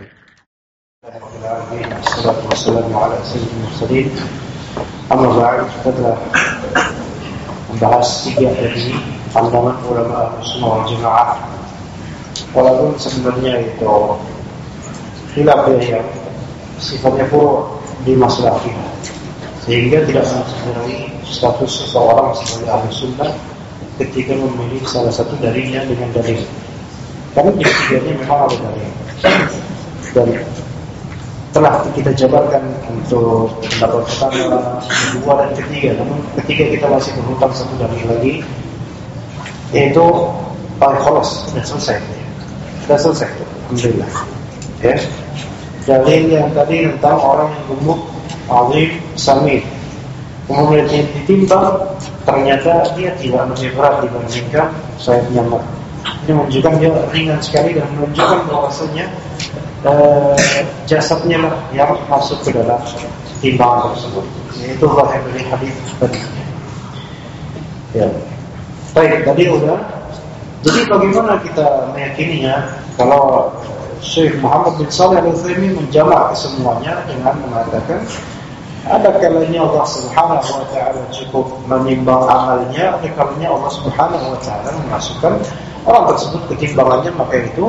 Wassalamu ala sayyidil mursalin. Amma ba'd, kita membahas 3 dari pandangan ulama Ahlussunnah wal Jamaah. Walaupun sebenarnya itu khilaf yang sifatnya furu' di masalah akidah, sehingga tidak mengenai status seseorang sebagai ahli sunnah ketika memilih salah satu darinya dengan dalil. Karena tiga-tiganya memang ada dalil. Dan telah kita jabarkan untuk pendapat pertama, kedua dan ketiga. Namun ketiga kita masih berhutang satu dalil lagi, yaitu kholas, sudah selesai. Alhamdulillah. Ya. Dalil yang tadi tentang orang yang gemuk, alim, samit, kemudian ditimbang, ternyata dia tidak lebih berat dibandingkan sayap nyamuk. Ini menunjukkan dia ringan sekali dan menunjukkan bahwasanya jasadnya lah yang masuk ke dalam timbangan tersebut. Itu zahir dari hadis tadi. Ya. Baik, tadi udah. Jadi bagaimana kita meyakininya kalau Syekh Muhammad bin Shalih Al-Utsaimin menjamak kesemuanya dengan mengatakan ada kalanya Allah Subhanahu wa taala cukup menimbang amalnya, ada kalanya Allah Subhanahu wa taala memasukkan orang tersebut ke timbangannya, maka itu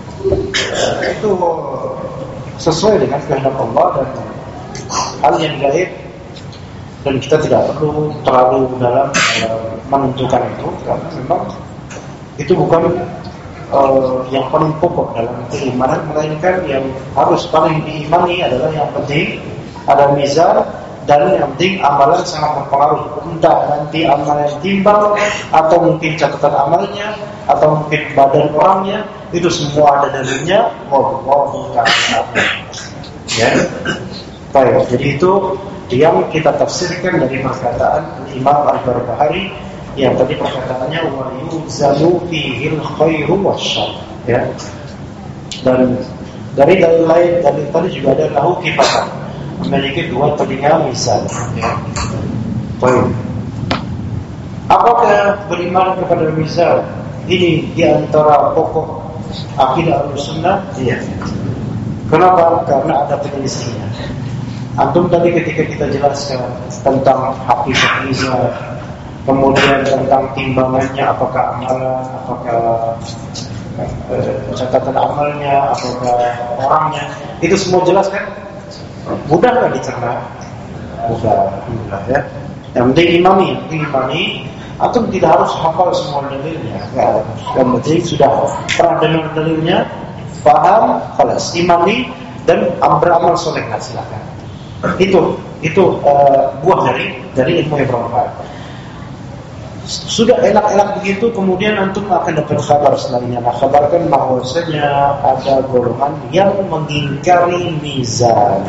sesuai dengan kehendak Allah dan hal yang gaib, dan kita tidak perlu terlalu dalam menentukan itu, karena memang itu bukan yang paling pokok dalam keimanan, melainkan yang harus paling diimani adalah yang penting ada mizan, dan yang penting amalan sangat berpengaruh. Entah nanti amalan timbang, atau mungkin catatan amalnya, atau mungkin badan orangnya, itu semua ada dalilnya. Wallahu ta'ala. Ya. Baik, jadi itu yang kita tafsirkan dari perkataan Imam Al-Barbahari yang tadi perkataannya wa yuzalu fihil khairu wasyarr. Ya. Dan dari dalil lain, dalil tadi juga ada lahu kifatan, memiliki dua telinga mizan. Ya. Baik. Apakah beriman kepada mizan ini di antara pokok akidah Ahlussunnah? Iya. Kenapa? Karena ada penyelesaiannya. Antum tadi ketika kita jelaskan tentang hakikat mizan, kemudian tentang timbangannya, apakah amalan, apakah catatan amalnya, apakah orangnya, itu semua jelas kan? Mudah nggak dicerna? Mudah, alhamdulillah ya. Yang penting imani. Antum tidak harus hafal semua dalilnya. Yang penting sudah pernah dengar dalilnya, paham, kelas imani dan beramal soleh. Silakan. Itu buah dari ilmu yang bermanfaat. Sudah enak-enak begitu, kemudian antum akan dapat kabar selanjutnya. Nah, kabarkan bahwasanya ada golongan yang mengingkari mizan.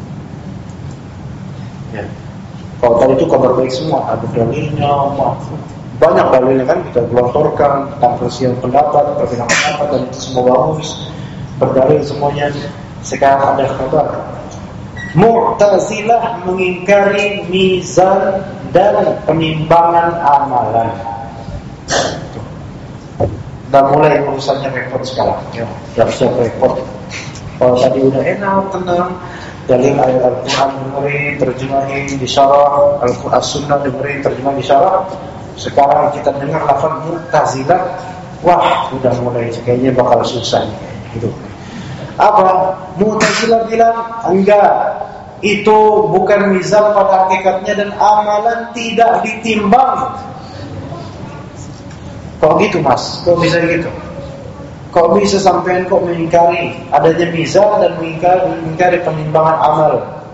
Ya. Kalau tadi itu kabar baik semua, ada dalilnya, banyak dalilnya kan kita gelontorkan tentang perselisihan pendapat, perbedaan pendapat, dan itu semua bagus, berdalil semuanya. Sekarang ada kabar Mu'tazilah mengingkari mizan dan penimbangan amalan. Dan mulai urusannya repot sekarang. Ya, siap repot. Kalau tadi udah enak, tenang, dalil ayat Al-Quran dengerin, terjemahin, disyarah, Al-Quran Sunnah dengerin, terjemahin, disyarah. Sekarang kita dengar lafaz Mu'tazilah, wah, udah mulai kayaknya bakal susah gitu. Apa? Mu'tazilah bilang enggak, itu bukan mizan pada hakikatnya dan amalan tidak ditimbang. Kok gitu mas? Kok bisa gitu? Kok bisa sampean kok mengingkari adanya mizan dan mengingkari penimbangan amal?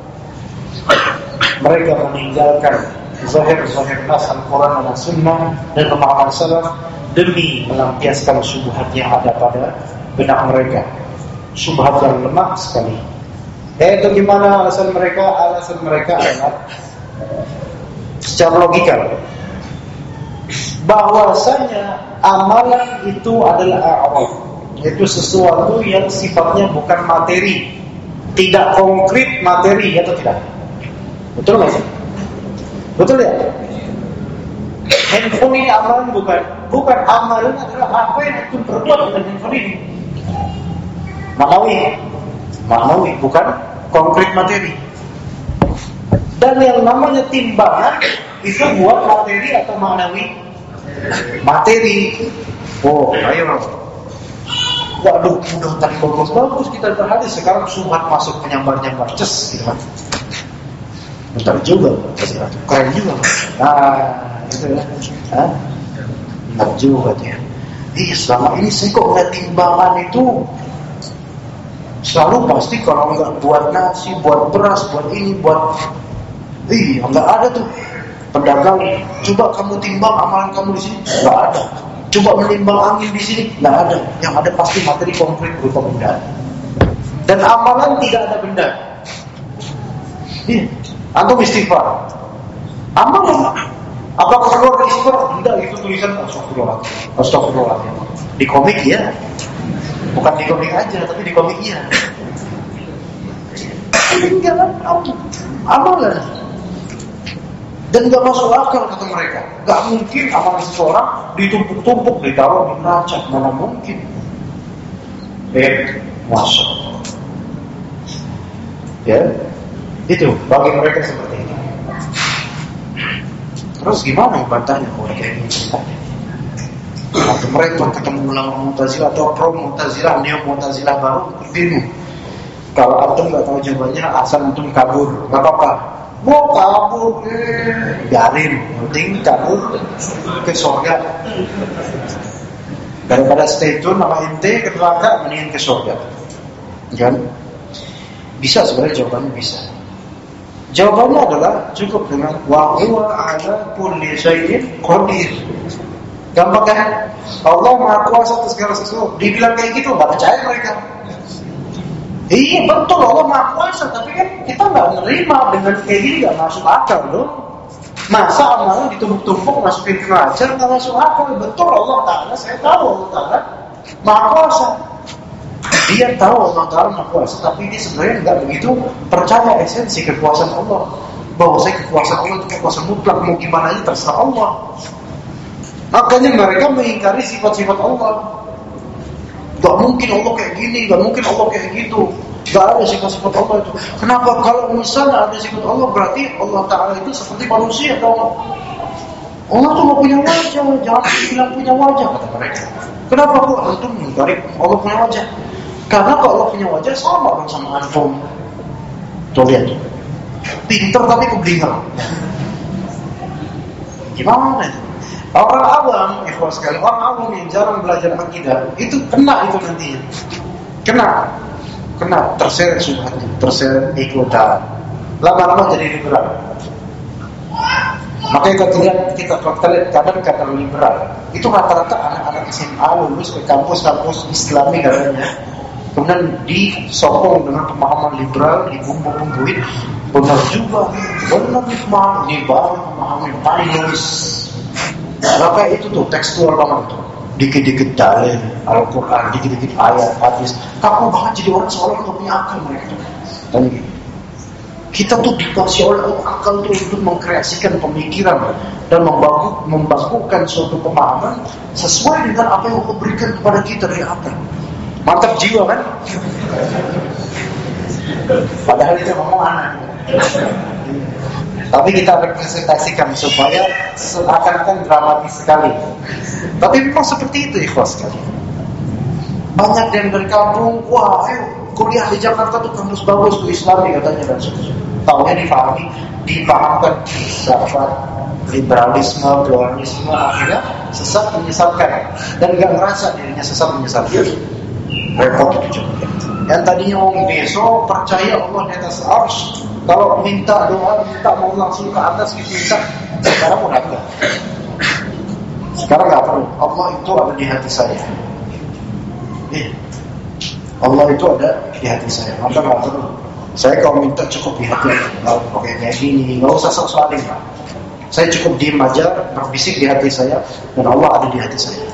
Mereka meninggalkan zahir-zahir nas Al-Quran dan Sunnah dan pemahaman salaf demi melampiaskan syubhat yang ada pada benak mereka. Syubhat yang lemah sekali. Itu gimana alasan mereka? Alasan mereka adalah secara logika bahwasanya amalan itu adalah a'raf, yaitu sesuatu yang sifatnya bukan materi, tidak konkret materi, atau tidak? Betul nggak sih? Betul ya? Handphone ini amalan bukan amalan adalah apa yang itu berbuat dengan handphone ini. Maknawi, bukan konkret materi. Dan yang namanya timbangan itu buat materi atau maknawi? Materi. Oh, ayo. Waduh, udah tadi bagus kita berhadis, sekarang subhat masuk penyambar-nyambar ces gitu kan. Bentar juga, keren juga. Nah, itu ya. Benar juga dia. selama ini saya kok ngeliat timbangan itu selalu pasti kalau nggak buat nasi, buat beras, buat ini, buat nggak ada tuh pedagang. Coba kamu timbang amalan kamu di sini, nggak ada. Coba menimbang angin di sini, nggak ada. Yang ada pasti materi konkret berupa benda. Dan amalan tidak ada benda. Antum istighfar, amalan. Apakah keluar dari istighfar? Benda itu tulisan astagfirullahaladzim. Di komik ya, bukan di komik aja, tapi di komik iya. Tinggalan amalan. Dan gak masuk akal kata mereka. Gak mungkin amalan seseorang ditumpuk-tumpuk, ditaruh di neraca. Mana mungkin? Masuk. Ya, itu bagi mereka seperti itu. Terus gimana bantahnya kalau kayak gini? Atau mereka ketemu ulama Mu'tazilah atau pro Mu'tazilah, neo Mu'tazilah baru bingung. Kalau antum nggak tahu jawabannya, asal antum kabur, nggak apa-apa. Mau kabur, biarin, penting kabur ke surga. Daripada stay tune sama ente ke neraka, mendingan ke surga. Kan? Bisa sebenarnya jawabannya bisa. Jawabannya adalah cukup dengan wa huwa ala kulli syai'in qadir. Gampang kan? Allah Maha Kuasa atas segala sesuatu. Dibilang kayak gitu enggak percaya mereka. Iya betul, Allah Maha Kuasa, tapi kan kita enggak menerima dengan kayak gini, enggak masuk akal dong. Masa amalan ditumpuk-tumpuk masukin ke neraca, enggak masuk akal. Betul Allah Ta'ala, saya tahu Allah Ta'ala Maha Kuasa. Dia tahu Allah Ta'ala Maha Kuasa, tapi dia sebenarnya enggak begitu percaya esensi kekuasaan Allah. Bahwa saya kekuasaan Allah itu kekuasaan mutlak, mau gimana aja terserah Allah. Makanya mereka mengingkari sifat-sifat Allah. Gak mungkin Allah kayak gini, gak mungkin Allah kayak gitu. Gak ada sifat-sifat Allah itu. Kenapa? Kalau misalnya ada sifat Allah, berarti Allah Ta'ala itu seperti manusia dong. Allah tuh gak punya wajah, jangan bilang punya wajah kata mereka. Kenapa kok antum mengingkari Allah punya wajah? Karena kalau Allah punya wajah sama dong sama antum. Tuh lihat tuh, pinter tapi keblinger. Gimana itu? Orang awam, ikhwas sekali, orang awam yang jarang belajar akidah itu kena itu nantinya. Kena terseret subhatnya, terseret ikutan. Lama-lama jadi liberal. Makanya kita lihat kadang kata liberal itu rata-rata anak-anak SMA lulus ke kampus-kampus Islami katanya. Kemudian disokong dengan pemahaman liberal, dibumbu-bumbuin. Benar juga, benar pemahaman ini baru pemahaman finance. Maka itu tuh tekstual banget tuh. Dikit-dikit dalil Al-Quran, dikit-dikit ayat, hadis. Kamu banget jadi orang seolah nggak punya akal mereka tuh. Dan kita tuh dikasih oleh Allah akal tuh untuk mengkreasikan pemikiran dan membakukan suatu pemahaman sesuai dengan apa yang Allah berikan kepada kita dari akal. Mantap jiwa kan? Padahal itu ngomong anak. Tapi kita representasikan supaya seakan-akan dramatis sekali. Tapi memang seperti itu ikhlas sekali. Banyak yang dari kampung, wah ayo kuliah di Jakarta tuh kampus bagus tuh Islami katanya dan sebagainya. Taunya dipahamkan filsafat, liberalisme, pluralisme, akhirnya sesat menyesatkan dan nggak ngerasa dirinya sesat menyesatkan. Repot itu juga. Yang tadinya orang besok percaya Allah di atas arsy. Kalau minta doa, minta mau langsung ke atas minta. Sekarang udah enggak. Sekarang enggak perlu. Allah itu ada di hati saya. Allah itu ada di hati saya. Maka enggak perlu. Saya kalau minta cukup di hati. Enggak pakai kayak gini. Enggak usah sok-sokin. Saya cukup diem aja, berbisik di hati saya, dan Allah ada di hati saya.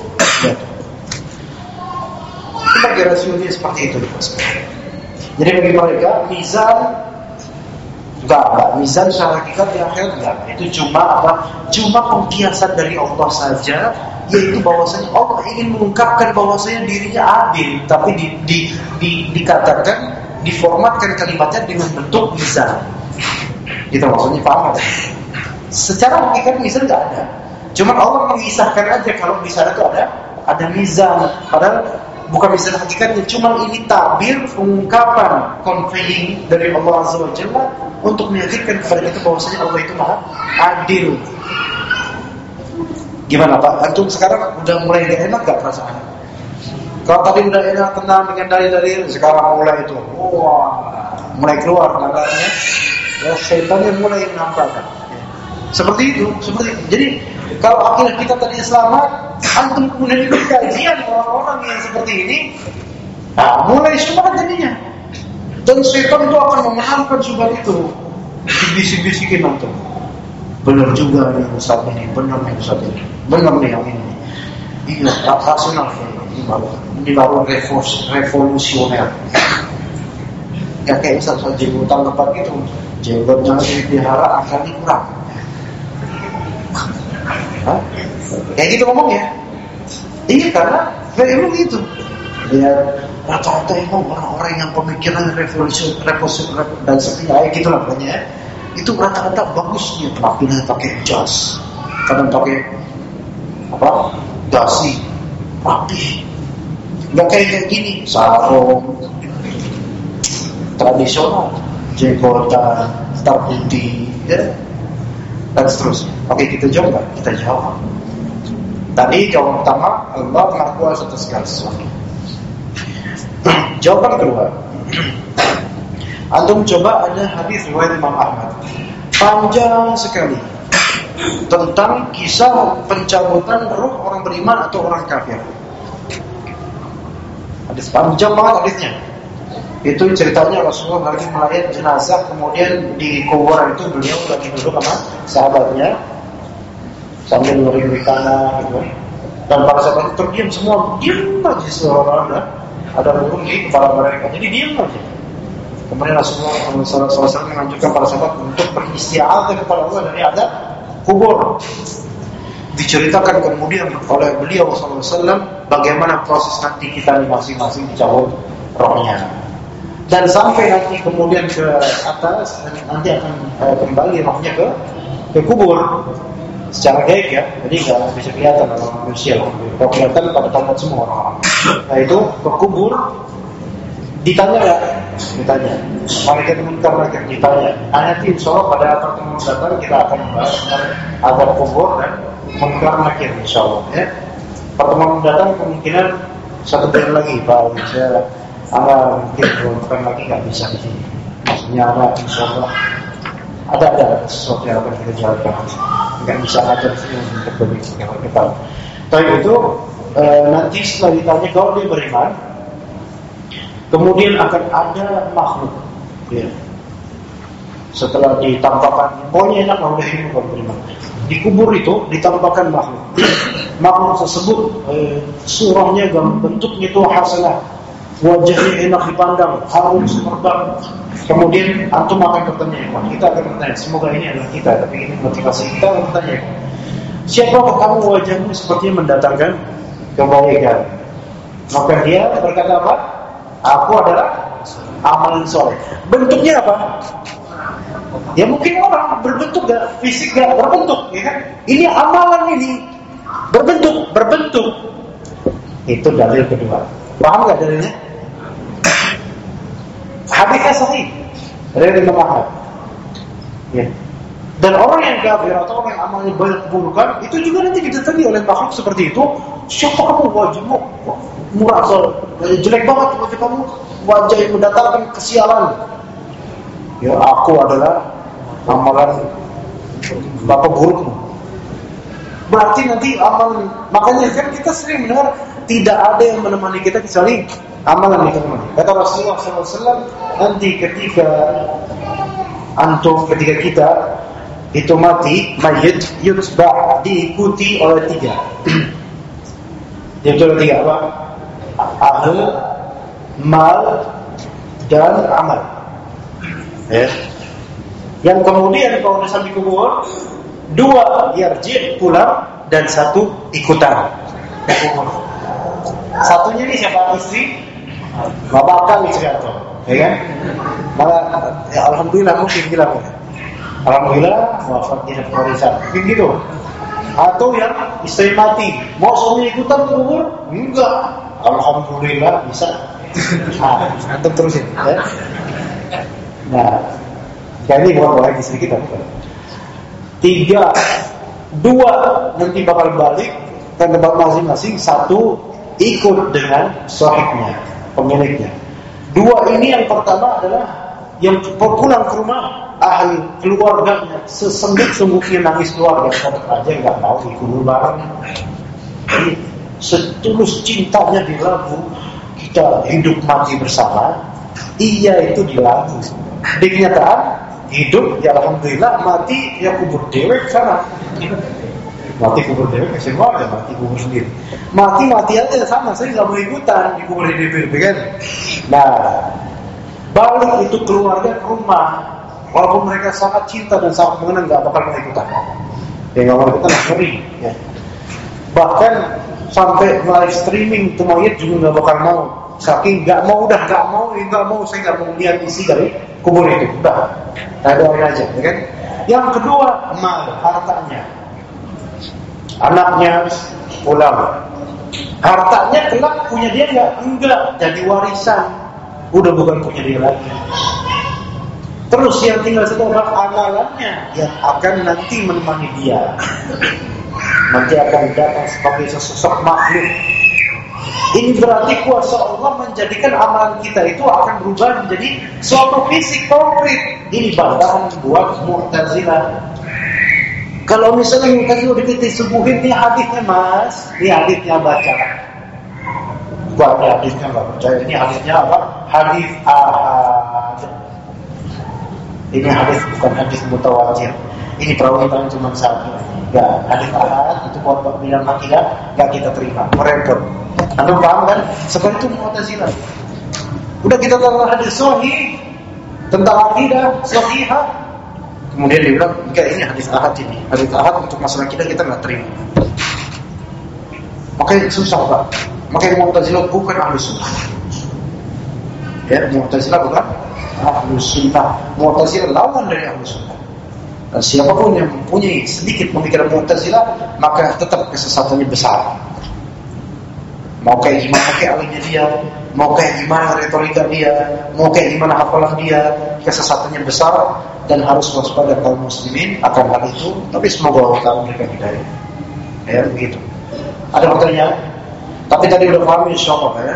Itu rasionya seperti itu. Jadi bagi mereka mizan enggak mizan secara hakikat di akhirat enggak. Itu cuma pengkiasan dari Allah saja, yaitu bahwasanya Allah ingin mengungkapkan bahwasanya dirinya adil, tapi dikatakan, diformatkan kalimatnya dengan bentuk mizan. Itu maksudnya paham ada. Secara hakikat mizan enggak ada. Cuma Allah mengisahkan aja kalau di sana itu ada mizan, padahal bukan mizan hakikatnya, cuma ini tabir pengungkapan conveying dari Allah Azza wa Jalla untuk meyakinkan kepada kita bahwasanya Allah itu Maha Adil. Gimana Pak? Antum sekarang udah mulai gak enak gak perasaan? Kalau tadi udah enak tenang dengan dalil-dalil, sekarang mulai itu, mulai keluar nalarnya, ya syaitannya mulai menampakkan. Seperti itu. Jadi kalau akhirnya kita tadi selamat, antum kemudian ikut kajian orang-orang yang seperti ini, mulai syubhat jadinya. Dan syaitan itu akan memenangkan syubhat itu, dibisik-bisikin antum. Benar juga nih Ustaz ini, benar nih Ustaz ini, benar nih yang ini. Iya, rasional ini baru revolusioner. Ya kayak Ustaz jenggotan lebat gitu, jenggotnya dipelihara akalnya kurang. Kayak gitu ngomong ya. Iya karena memang gitu. Ya rata-rata emang orang-orang yang pemikiran revolusi dan seperti gitu lah pokoknya ya. Itu rata-rata bagus dia penampilannya pakai jas, kadang pakai dasi, rapi. Nggak kayak gini, sarung tradisional, jenggotan, hitam putih, ya. Dan seterusnya. Oke, kita jawab. Tadi jawaban pertama, Allah Maha Kuasa atas segala sesuatu. Jawaban kedua, antum coba ada hadis riwayat Imam Ahmad, panjang sekali tentang kisah pencabutan ruh orang beriman atau orang kafir. Hadis panjang banget hadisnya. Itu ceritanya Rasulullah lagi melayat jenazah, kemudian di kuburan itu beliau lagi duduk sama sahabatnya sambil ngeri tanah gitu. Dan para sahabat itu terdiam semua, diam aja seolah-olah ada burung di kepala mereka. Jadi diam aja. Kemudian Rasulullah SAW menganjurkan para sahabat untuk beristi'adzah kepada Allah dari adab kubur. Diceritakan kemudian oleh beliau SAW bagaimana proses nanti kita masing-masing dicabut rohnya. Dan sampai nanti kemudian ke atas, nanti akan kembali rohnya ke kubur secara gaib ya, jadi nggak bisa kelihatan orang manusia. Kalau kelihatan pada tobat semua orang. Nah itu ke kubur, ditanya, malaikat munkar nakir ditanya. Nanti insya Allah pada pertemuan datang kita akan membahas tentang azab kubur dan munkar nakir insya Allah ya. Pertemuan datang kemungkinan 1 bulan lagi Pak. Anda mungkin bukan lagi nggak bisa di sini. Maksudnya ada insya Allah ada sesuatu yang akan kita jalankan. Nggak bisa ada di sini untuk berbicara kita. Tapi itu nanti setelah ditanya kalau dia beriman, kemudian akan ada makhluk. Ya. Setelah ditampakkan, pokoknya enak lah udah hidup kalau beriman. Di kubur itu ditampakkan makhluk. Makhluk tersebut surahnya, bentuknya itu hasanah. Wajahnya enak dipandang, harum semerbak. Kemudian antum akan bertanya, kita akan bertanya, semoga ini adalah kita, tapi ini motivasi kita akan bertanya, siapakah kamu wajahmu sepertinya mendatangkan kebaikan? Maka dia berkata apa? Aku adalah amalan soleh. Bentuknya apa? Ya mungkin orang berbentuk gak, fisik gak berbentuk, ya kan? Ini amalan ini berbentuk. Itu dalil kedua. Paham gak dalilnya? Hadisnya sahih dari Imam Ahmad. Ya. Dan orang yang kafir atau orang yang amalnya banyak keburukan, itu juga nanti didatangi oleh makhluk seperti itu. Siapa kamu? Wajahmu murah, jelek banget wajah kamu, wajah yang mendatangkan kesialan. Ya aku adalah amalan bapak burukmu. Berarti nanti amalan, makanya kan kita sering mendengar tidak ada yang menemani kita kecuali amalan yang menemani. Kata Rasulullah SAW, nanti ketika kita itu mati, mayit yutba, diikuti oleh 3. Yaitu 3 apa? Ahl, mal, dan amal. Ya. Yang kemudian kalau sudah sampai kubur, 2 yarji pulang dan 1 ikutan ke kubur. Satunya ini siapa? Istri, bapak istri atau, ya kan? Malah, ya alhamdulillah mungkin bilang, alhamdulillah wafat di warisan, mungkin gitu. Atau yang istri mati, mau suami ikutan ke kubur? Enggak, alhamdulillah bisa. Nah, antum terusin, ya. Nah, ini bukan orang istri kita, bukan. 3 Dua nanti bakal balik ke tempat masing-masing, satu ikut dengan sahibnya, pemiliknya. Dua ini yang pertama adalah yang pulang ke rumah ahli keluarganya, sesungguh-sungguhnya nangis keluarga, tetap aja nggak mau ikut bareng. Jadi setulus cintanya di lagu, kita hidup mati bersama. Iya itu di lagu. Di kenyataan hidup ya alhamdulillah, mati ya kubur dewek sana. Mati kubur dewek semua ada, mati kubur sendiri. Mati aja sama, saya nggak mau ikutan di kubur hidup kan. Nah, balik itu keluarga ke rumah, walaupun mereka sangat cinta dan sangat mengenang, nggak bakal mau ikutan. Ya nggak mau ikutan, ngeri. Ya. Bahkan sampai live streaming itu monyet juga nggak bakal mau. Saking nggak mau, saya nggak mau lihat isi dari kubur itu. Udah, doain aja, ya kan? Yang kedua, mal, hartanya. Anaknya pulang, hartanya kelak punya dia nggak? Enggak, jadi warisan. Udah bukan punya dia lagi. Terus yang tinggal satu orang amalannya yang akan nanti menemani dia. Nanti akan datang sebagai sesosok makhluk. Ini berarti kuasa Allah menjadikan amalan kita itu akan berubah menjadi suatu fisik konkret. Ini bantahan buat Mu'tazilah. Kalau misalnya Mu'tazilah disuguhin ini hadisnya mas, ini hadisnya baca. Bukan hadisnya nggak percaya, ini hadisnya apa? Hadis ahad. Ini hadis bukan hadis mutawatir. Ini perawitan cuma satu. Ya, hadis ahad itu buat bilang akidah nggak kita terima, merepot. Anda paham kan? Sebab itu Mu'tazilah. Udah kita tahu hadis sahih tentang akidah sahihah, kemudian dia bilang, enggak, ini hadis ahad ini. Hadis ahad untuk masalah kita nggak terima. Makanya susah Pak. Makanya Mu'tazilah bukan Ahlus Sunnah. Ya, Mu'tazilah bukan Ahlus Sunnah. Mu'tazilah lawan dari Ahlus Sunnah. Dan siapapun yang mempunyai sedikit pemikiran Mu'tazilah, maka tetap kesesatannya besar. Mau kayak gimana keahliannya dia, mau kayak gimana retorika dia, mau kayak gimana hafalan dia, kesesatannya besar dan harus waspada kaum muslimin akan hal itu. Tapi semoga Allah Ta'ala memberikan hidayah. Ya begitu. Ada pertanyaan? Tapi tadi udah paham insyaallah ya.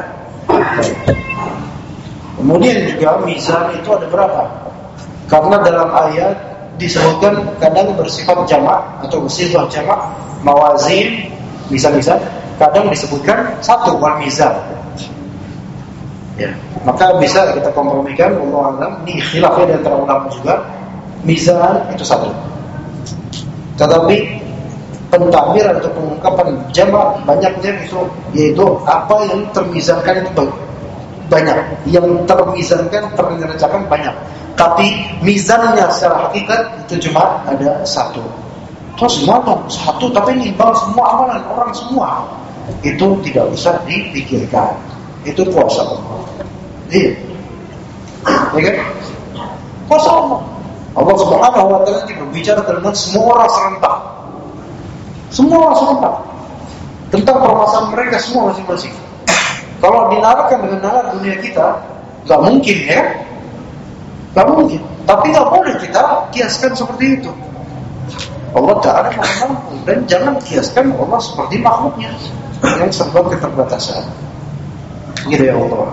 Kemudian juga mizan itu ada berapa? Karena dalam ayat disebutkan kadang bersifat jamak atau bersifat jamak mawazin, mizan-mizan. Kadang disebutkan satu wal mizan. Ya, maka bisa kita kompromikan. Allah alam, ini khilafnya di antara ulama juga. Mizan itu satu. Tetapi pentakbir atau pengungkapan jamak banyaknya itu, yaitu apa yang termizankan itu banyak, yang termizankan terrencanakan banyak. Tapi mizannya secara hakikat itu cuma ada satu. Terus gimana? Satu tapi nimbang semua amalan orang semua. Itu tidak bisa dipikirkan. Itu kuasa Allah. Iya. Ya kan? Kuasa Allah. Allah Subhanahu wa taala berbicara dengan semua orang serentak. Semua orang serentak. Tentang permasalahan mereka semua masing-masing. Kalau dinarakan dengan nalar dunia kita, enggak mungkin ya. Enggak mungkin. Tapi enggak boleh kita kiaskan seperti itu. Allah Ta'ala mampu, dan jangan kiaskan Allah seperti makhluknya yang serba keterbatasan. Gitu ya Allah.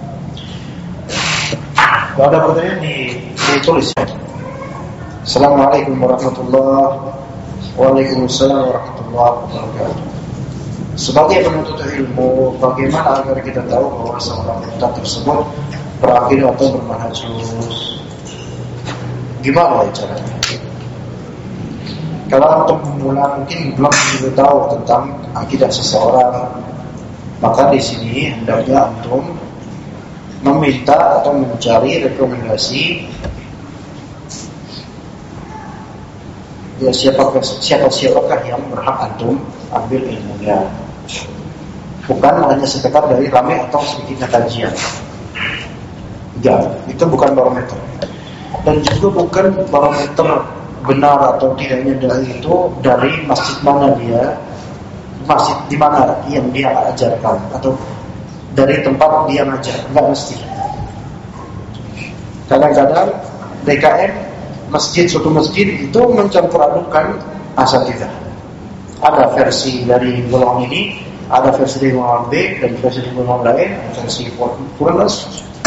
Kalau ada pertanyaan ditulis ya. Assalamualaikum warahmatullahi wabarakatuh. Waalaikumsalam warahmatullahi wabarakatuh. Sebagai penuntut ilmu, bagaimana agar kita tahu bahwa seorang ustaz tersebut berakidah atau bermanhaj lurus? Gimana ya caranya? Kalau untuk pemula mungkin belum begitu tahu tentang akidah seseorang, maka di sini hendaknya antum meminta atau mencari rekomendasi ya siapakah yang berhak antum ambil ilmunya, bukan hanya sekedar dari rame atau sedikitnya kajian. Ya, itu bukan barometer, dan juga bukan barometer benar atau tidaknya dari itu dari masjid mana dia, masjid di mana yang dia ajarkan, atau dari tempat dia ngajar. Enggak mesti. Kadang-kadang DKM masjid, suatu masjid itu mencampur adukan asatidzah. ada versi dari golongan ini, ada versi dari golongan B, dan versi dari golongan lain, versi pluralitas.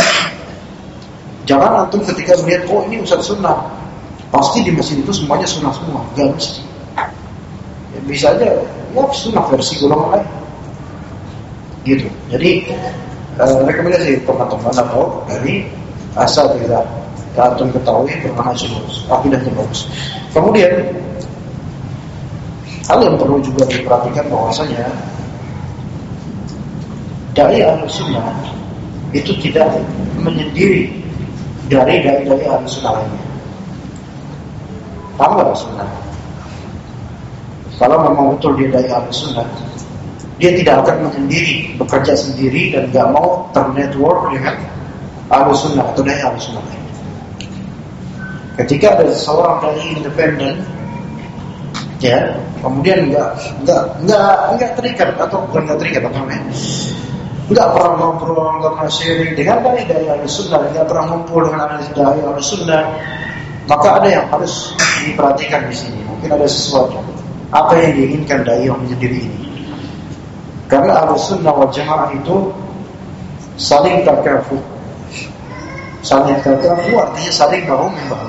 Jangan antum ketika melihat, oh ini Ustaz sunnah, pasti di masjid itu semuanya sunnah semua. Gak mesti. Ya, bisa aja, ya sunnah versi golongan lain. Gitu. Jadi rekomendasi teman-teman atau dari asal tidak antum ketahui bermanhaj lurus, akidahnya bagus. Kemudian hal yang perlu juga diperhatikan bahwasanya dai Ahlussunnah itu tidak menyendiri dari dai-dai Ahlussunnah lainnya. Paham nggak Sunnah? Kalau memang betul dia dai Ahlussunnah, dia tidak akan menyendiri, bekerja sendiri dan nggak mau ternetwork dengan Ahlussunnah atau dai Ahlussunnah lainnya. Ketika ada seorang dai independen, ya, kemudian nggak terikat atau bukan nggak terikat apa namanya, nggak pernah ngobrol, nggak pernah sharing dengan dai Ahlussunnah, nggak pernah ngumpul dengan dai Ahlussunnah, maka ada yang harus diperhatikan di sini. Mungkin ada sesuatu apa yang diinginkan dai yang menyendiri ini. Karena Ahlussunnah wal Jamaah itu saling takafu. Saling takafu artinya saling bahu-membahu.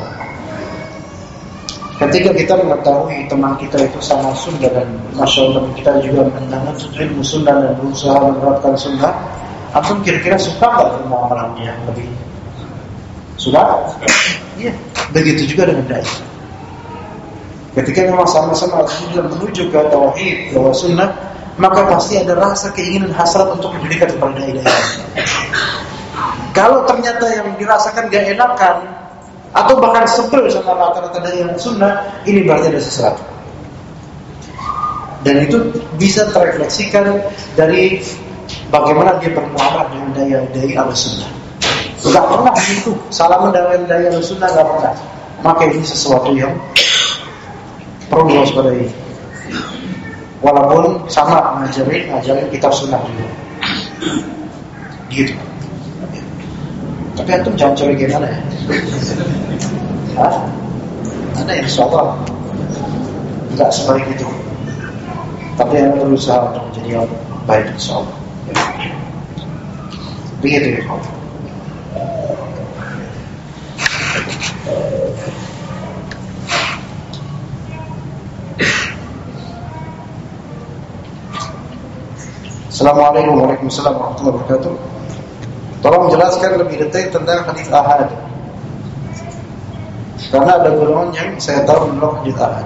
Ketika kita mengetahui teman kita itu sama sunnah dan masya Allah kita juga menuntut ilmu sunnah dan berusaha menerapkan sunnah, antum kira-kira suka nggak muamalah dia lebih? Suka? Iya. Begitu juga dengan dai. Ketika memang sama-sama menuju ke tauhid, ke sunnah, maka pasti ada rasa keinginan hasrat untuk mendekat kepada dai-dai. Kalau ternyata yang dirasakan gak enakan atau bahkan sebel sama rata-rata dai yang sunnah, ini berarti ada sesuatu. Dan itu bisa terefleksikan dari bagaimana dia bermuamalah dengan dai Ahlussunnah. Gak pernah begitu, salaman dengan dai Ahlussunnah gak pernah. Maka ini sesuatu yang perlu diwaspadai. Walaupun sama ngajarin kitab sunnah juga, gitu. Tapi antum jangan cari gimana ya? Ada yang insyaAllah nggak sebaik itu, tapi yang berusaha untuk menjadi yang baik insyaAllah. Begitu ya. Assalamualaikum warahmatullahi wabarakatuh. Tolong jelaskan lebih detail tentang hadis ahad. Karena ada golongan yang saya tahu menolak hadis ahad.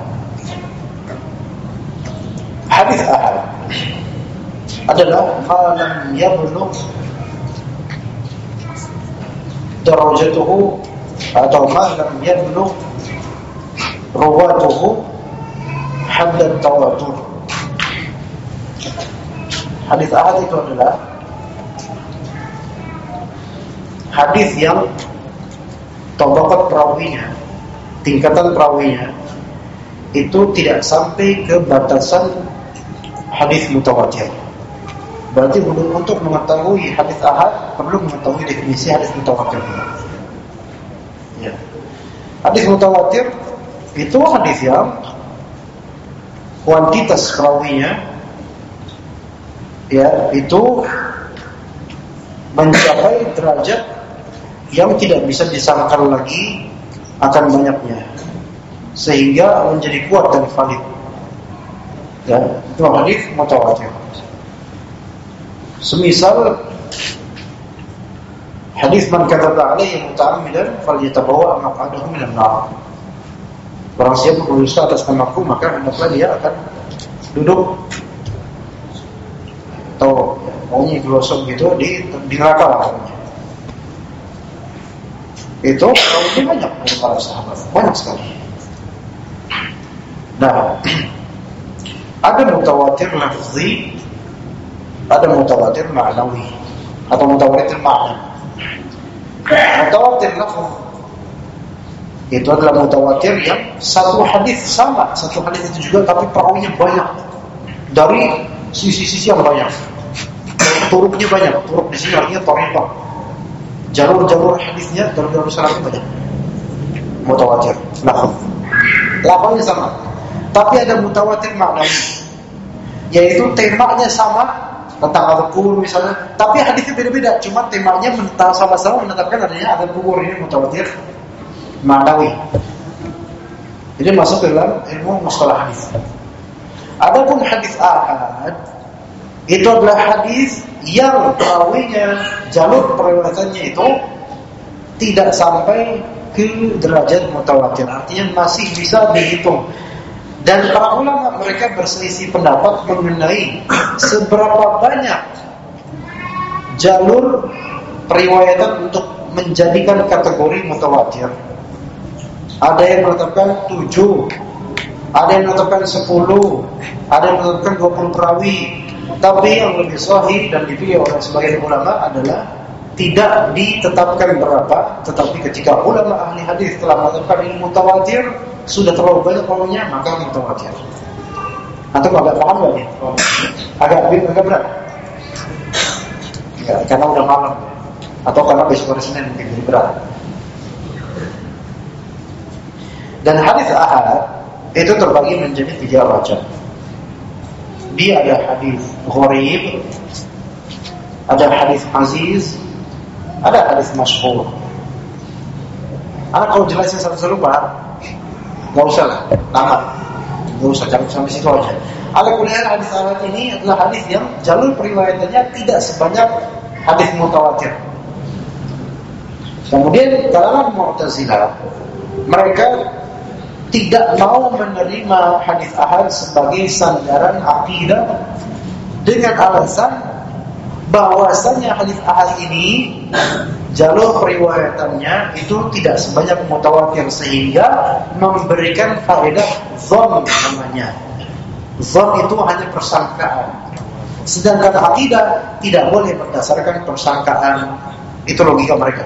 Hadis ahad adalah ma lam yablugh darajatuhu atau ma lam yablugh rawatuhu hadd at-tawatur. Hadis ahad itu adalah hadis yang tabaqat perawinya, tingkatan perawinya itu tidak sampai ke batasan hadis mutawatir. Berarti untuk mengetahui hadis ahad perlu mengetahui definisi hadis mutawatir. Ya. Hadis mutawatir itu hadis yang kuantitas perawinya ya itu mencapai derajat yang tidak bisa disangkal lagi akan banyaknya, sehingga menjadi kuat dan valid. Ya, itu hadis mutawatir. Semisal hadis man kadzaba alayhi muta'ammidan falyatabawa maq'adahu minan nar. Barang siapa berdusta atas namaku, maka hendaklah dia akan duduk atau maunya glosok gitu di neraka lah. Itu lebih banyak dari para sahabat, banyak sekali. Nah, ada mutawatir lafzi, ada mutawatir ma'nawi atau mutawatir ma'na. Mutawatir lafzi itu adalah mutawatir yang satu hadis sama, satu hadis itu juga tapi perawinya banyak dari sisi-sisi yang banyak, turuknya banyak. Turuk di sini artinya thariqah, jalur-jalur hadisnya, jalur-jalur sanadnya banyak. Mutawatir lafaz, lafaznya sama. Tapi ada mutawatir maknawi. yaitu temanya sama tentang azab kubur misalnya, tapi hadisnya beda-beda, cuma temanya sama-sama menetapkan adanya azab kubur. Ini mutawatir ma'nawi. Ini masuk ke dalam ilmu mustalah hadis. Adapun hadis ahad itu adalah hadis yang perawinya, jalur periwayatannya itu tidak sampai ke derajat mutawatir, artinya masih bisa dihitung. Dan para ulama mereka berselisih pendapat mengenai seberapa banyak jalur periwayatan untuk menjadikan kategori mutawatir. Ada yang menetapkan 7, ada yang menetapkan 10, ada yang menetapkan 20 perawi. Tapi yang lebih sahih dan dipilih oleh sebagian ulama adalah tidak ditetapkan berapa, tetapi ketika ulama ahli hadis telah menetapkan ini mutawatir, sudah terlalu banyak perawinya, maka mutawatir. Atau agak paham gak nih? Agak berat? Ya, karena udah malam, atau karena besok hari Senin mungkin jadi berat. Dan hadis ahad itu terbagi menjadi 3 macam. Dia ada hadis gharib, ada hadis aziz, ada hadis masyhur. Anak kalau jelasin satu-satu Pak, nggak usah lah, lama, nggak usah sampai situ aja. Alhamdulillah hadis ahad ini adalah hadis yang jalur periwayatannya tidak sebanyak hadis mutawatir. Kemudian kalangan Mu'tazilah, mereka tidak mau menerima hadis ahad sebagai sandaran akidah dengan alasan bahwasanya hadis ahad ini jalur periwayatannya itu tidak sebanyak mutawatir, sehingga memberikan faedah dzan namanya. Dzan itu hanya persangkaan, sedangkan akidah tidak boleh berdasarkan persangkaan. Itu logika mereka.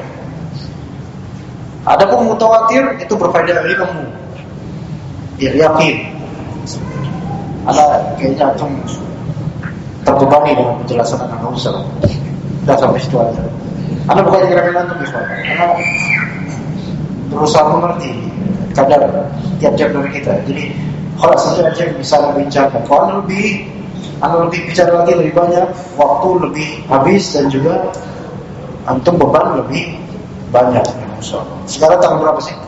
Adapun mutawatir itu berfaedah ilmu, ya, yakin. Ada kayaknya antum terbebani dengan penjelasan anak usah. Sudah sampai situ aja. Anda bukan kira-kira antum bisa. Karena berusaha mengerti kadar tiap-tiap dari kita. Jadi kalau saja aja yang bisa membincangkan. Kalau Anda lebih bicara lagi lebih banyak, waktu lebih habis dan juga antum beban lebih banyak. Sekarang tanggal berapa sih?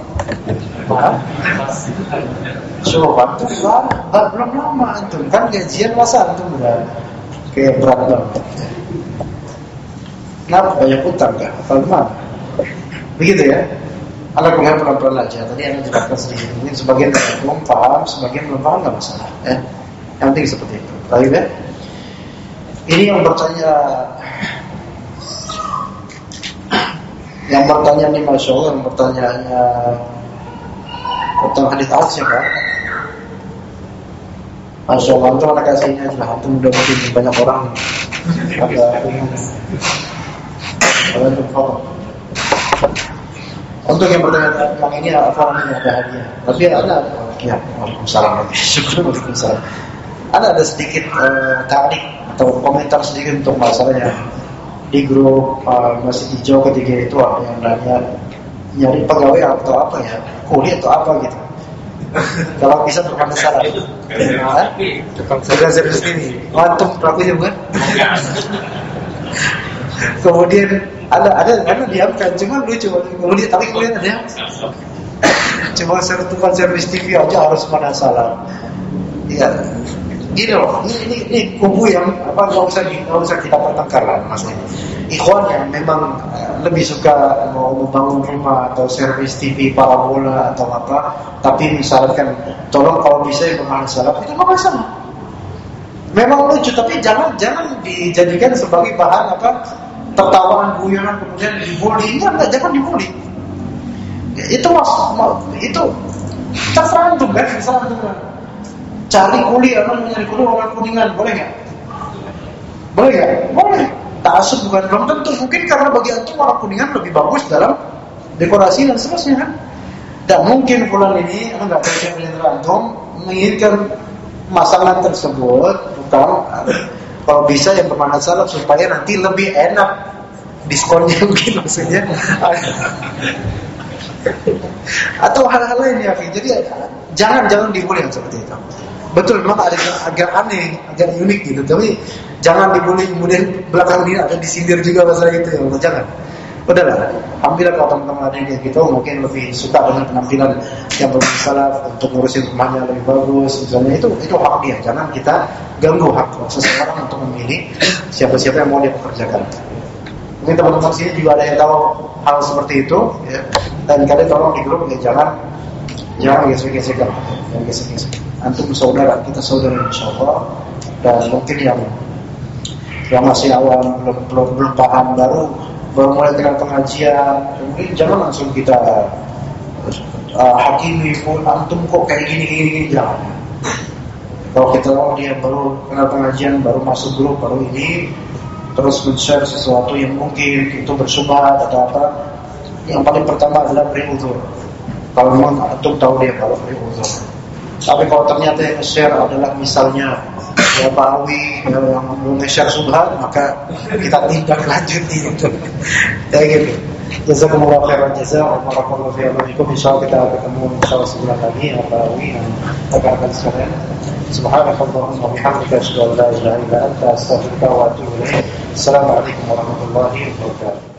Coba antum belum lama antum kan gajian masa antum udah kayak berat banget. Kenapa banyak utang kan? Apa gimana? Begitu ya. Anda kuliah pelan-pelan aja. Tadi Anda jelaskan sedikit. Mungkin sebagian belum paham, sebagian belum paham nggak masalah. Ya. Yang penting seperti itu. Baik ya. Ini yang bertanya nih, masya Allah, yang bertanyanya tentang hadits ahad siapa? Masya Allah, itu anak kasih ini aja. Itu udah mungkin banyak orang ada ingin. Untuk yang bertanya tentang ini apa namanya, ada hadiah. Tapi ada ya, Waalaikumsalam. Syukur. Ada sedikit tarik atau komentar sedikit untuk masalahnya. Di grup Masjid Hijau ketiga itu ada yang nanya nyari pegawai atau apa ya, kuliah atau apa gitu. Kalau bisa berkata salah. Tukang servis ini. Antum pelakunya bukan? Kemudian ada diamkan, cuma lucu. Kemudian tapi kemudian ada cuma tukang servis TV aja harus mana salah. Iya. Gini loh, ini kubu yang apa nggak usah kita pertengkarkan, maksudnya. Ikhwan yang memang lebih suka mau membangun rumah atau servis TV parabola atau apa, tapi misalkan tolong kalau bisa yang bermain salaf, itu nggak masalah. Memang lucu, tapi jangan dijadikan sebagai bahan apa tertawaan, guyonan, kemudian dibully. Enggak, jangan dibully. Itu terserah antum kan, misalnya antum cari kuliah, mencari kuliah orang Kuningan, boleh nggak? Boleh nggak? Boleh. Ta'assub bukan belum tentu. Mungkin karena bagi antum orang Kuningan lebih bagus dalam dekorasi dan seterusnya kan. Dan mungkin bulan ini enggak tahu siapa antum menginginkan masalah tersebut bukan kalau bisa yang bermanhaj salaf supaya nanti lebih enak diskonnya mungkin maksudnya. Atau hal-hal lain ya. Jadi jangan dibully seperti itu. betul memang agak aneh, agak unik gitu. Tapi jangan dibully kemudian belakang ini ada disindir juga masalah itu ya Allah, jangan. Udahlah, alhamdulillah kalau teman-teman ada yang kayak gitu mungkin lebih suka dengan penampilan yang bermasalah untuk ngurusin rumahnya lebih bagus, misalnya itu hak dia. Jangan kita ganggu hak seseorang untuk memilih siapa-siapa yang mau dia pekerjakan. Mungkin teman-teman sini juga ada yang tahu hal seperti itu, ya. Dan kalian tolong di grup ya jangan gesek-gesek, jangan gesek-gesek. Antum saudara, kita saudara insyaallah. Dan mungkin yang masih awam belum paham baru mulai dengan pengajian, mungkin jangan langsung kita hakimi pun antum kok kayak gini jangan. Kalau kita dia baru kenal pengajian, baru masuk grup, baru ini terus men-share sesuatu yang mungkin itu bersubhat atau apa, yang paling pertama adalah beri uzur. Kalau memang antum tahu dia kalau beri uzur. Tapi kalau ternyata yang share adalah misalnya ya Bawi yang nge-share subhat, maka kita tidak lanjuti itu. Kayak gitu. Jazakumullah khairan jazaa wa barakallahu fiikum. Insyaallah kita ketemu insyaallah sebulan lagi ya Bawi dan rekan-rekan sekalian. Subhanakallahumma wa bihamdika asyhadu an la ilaha illa anta astaghfiruka wa atubu ilaik. Assalamualaikum warahmatullahi wabarakatuh.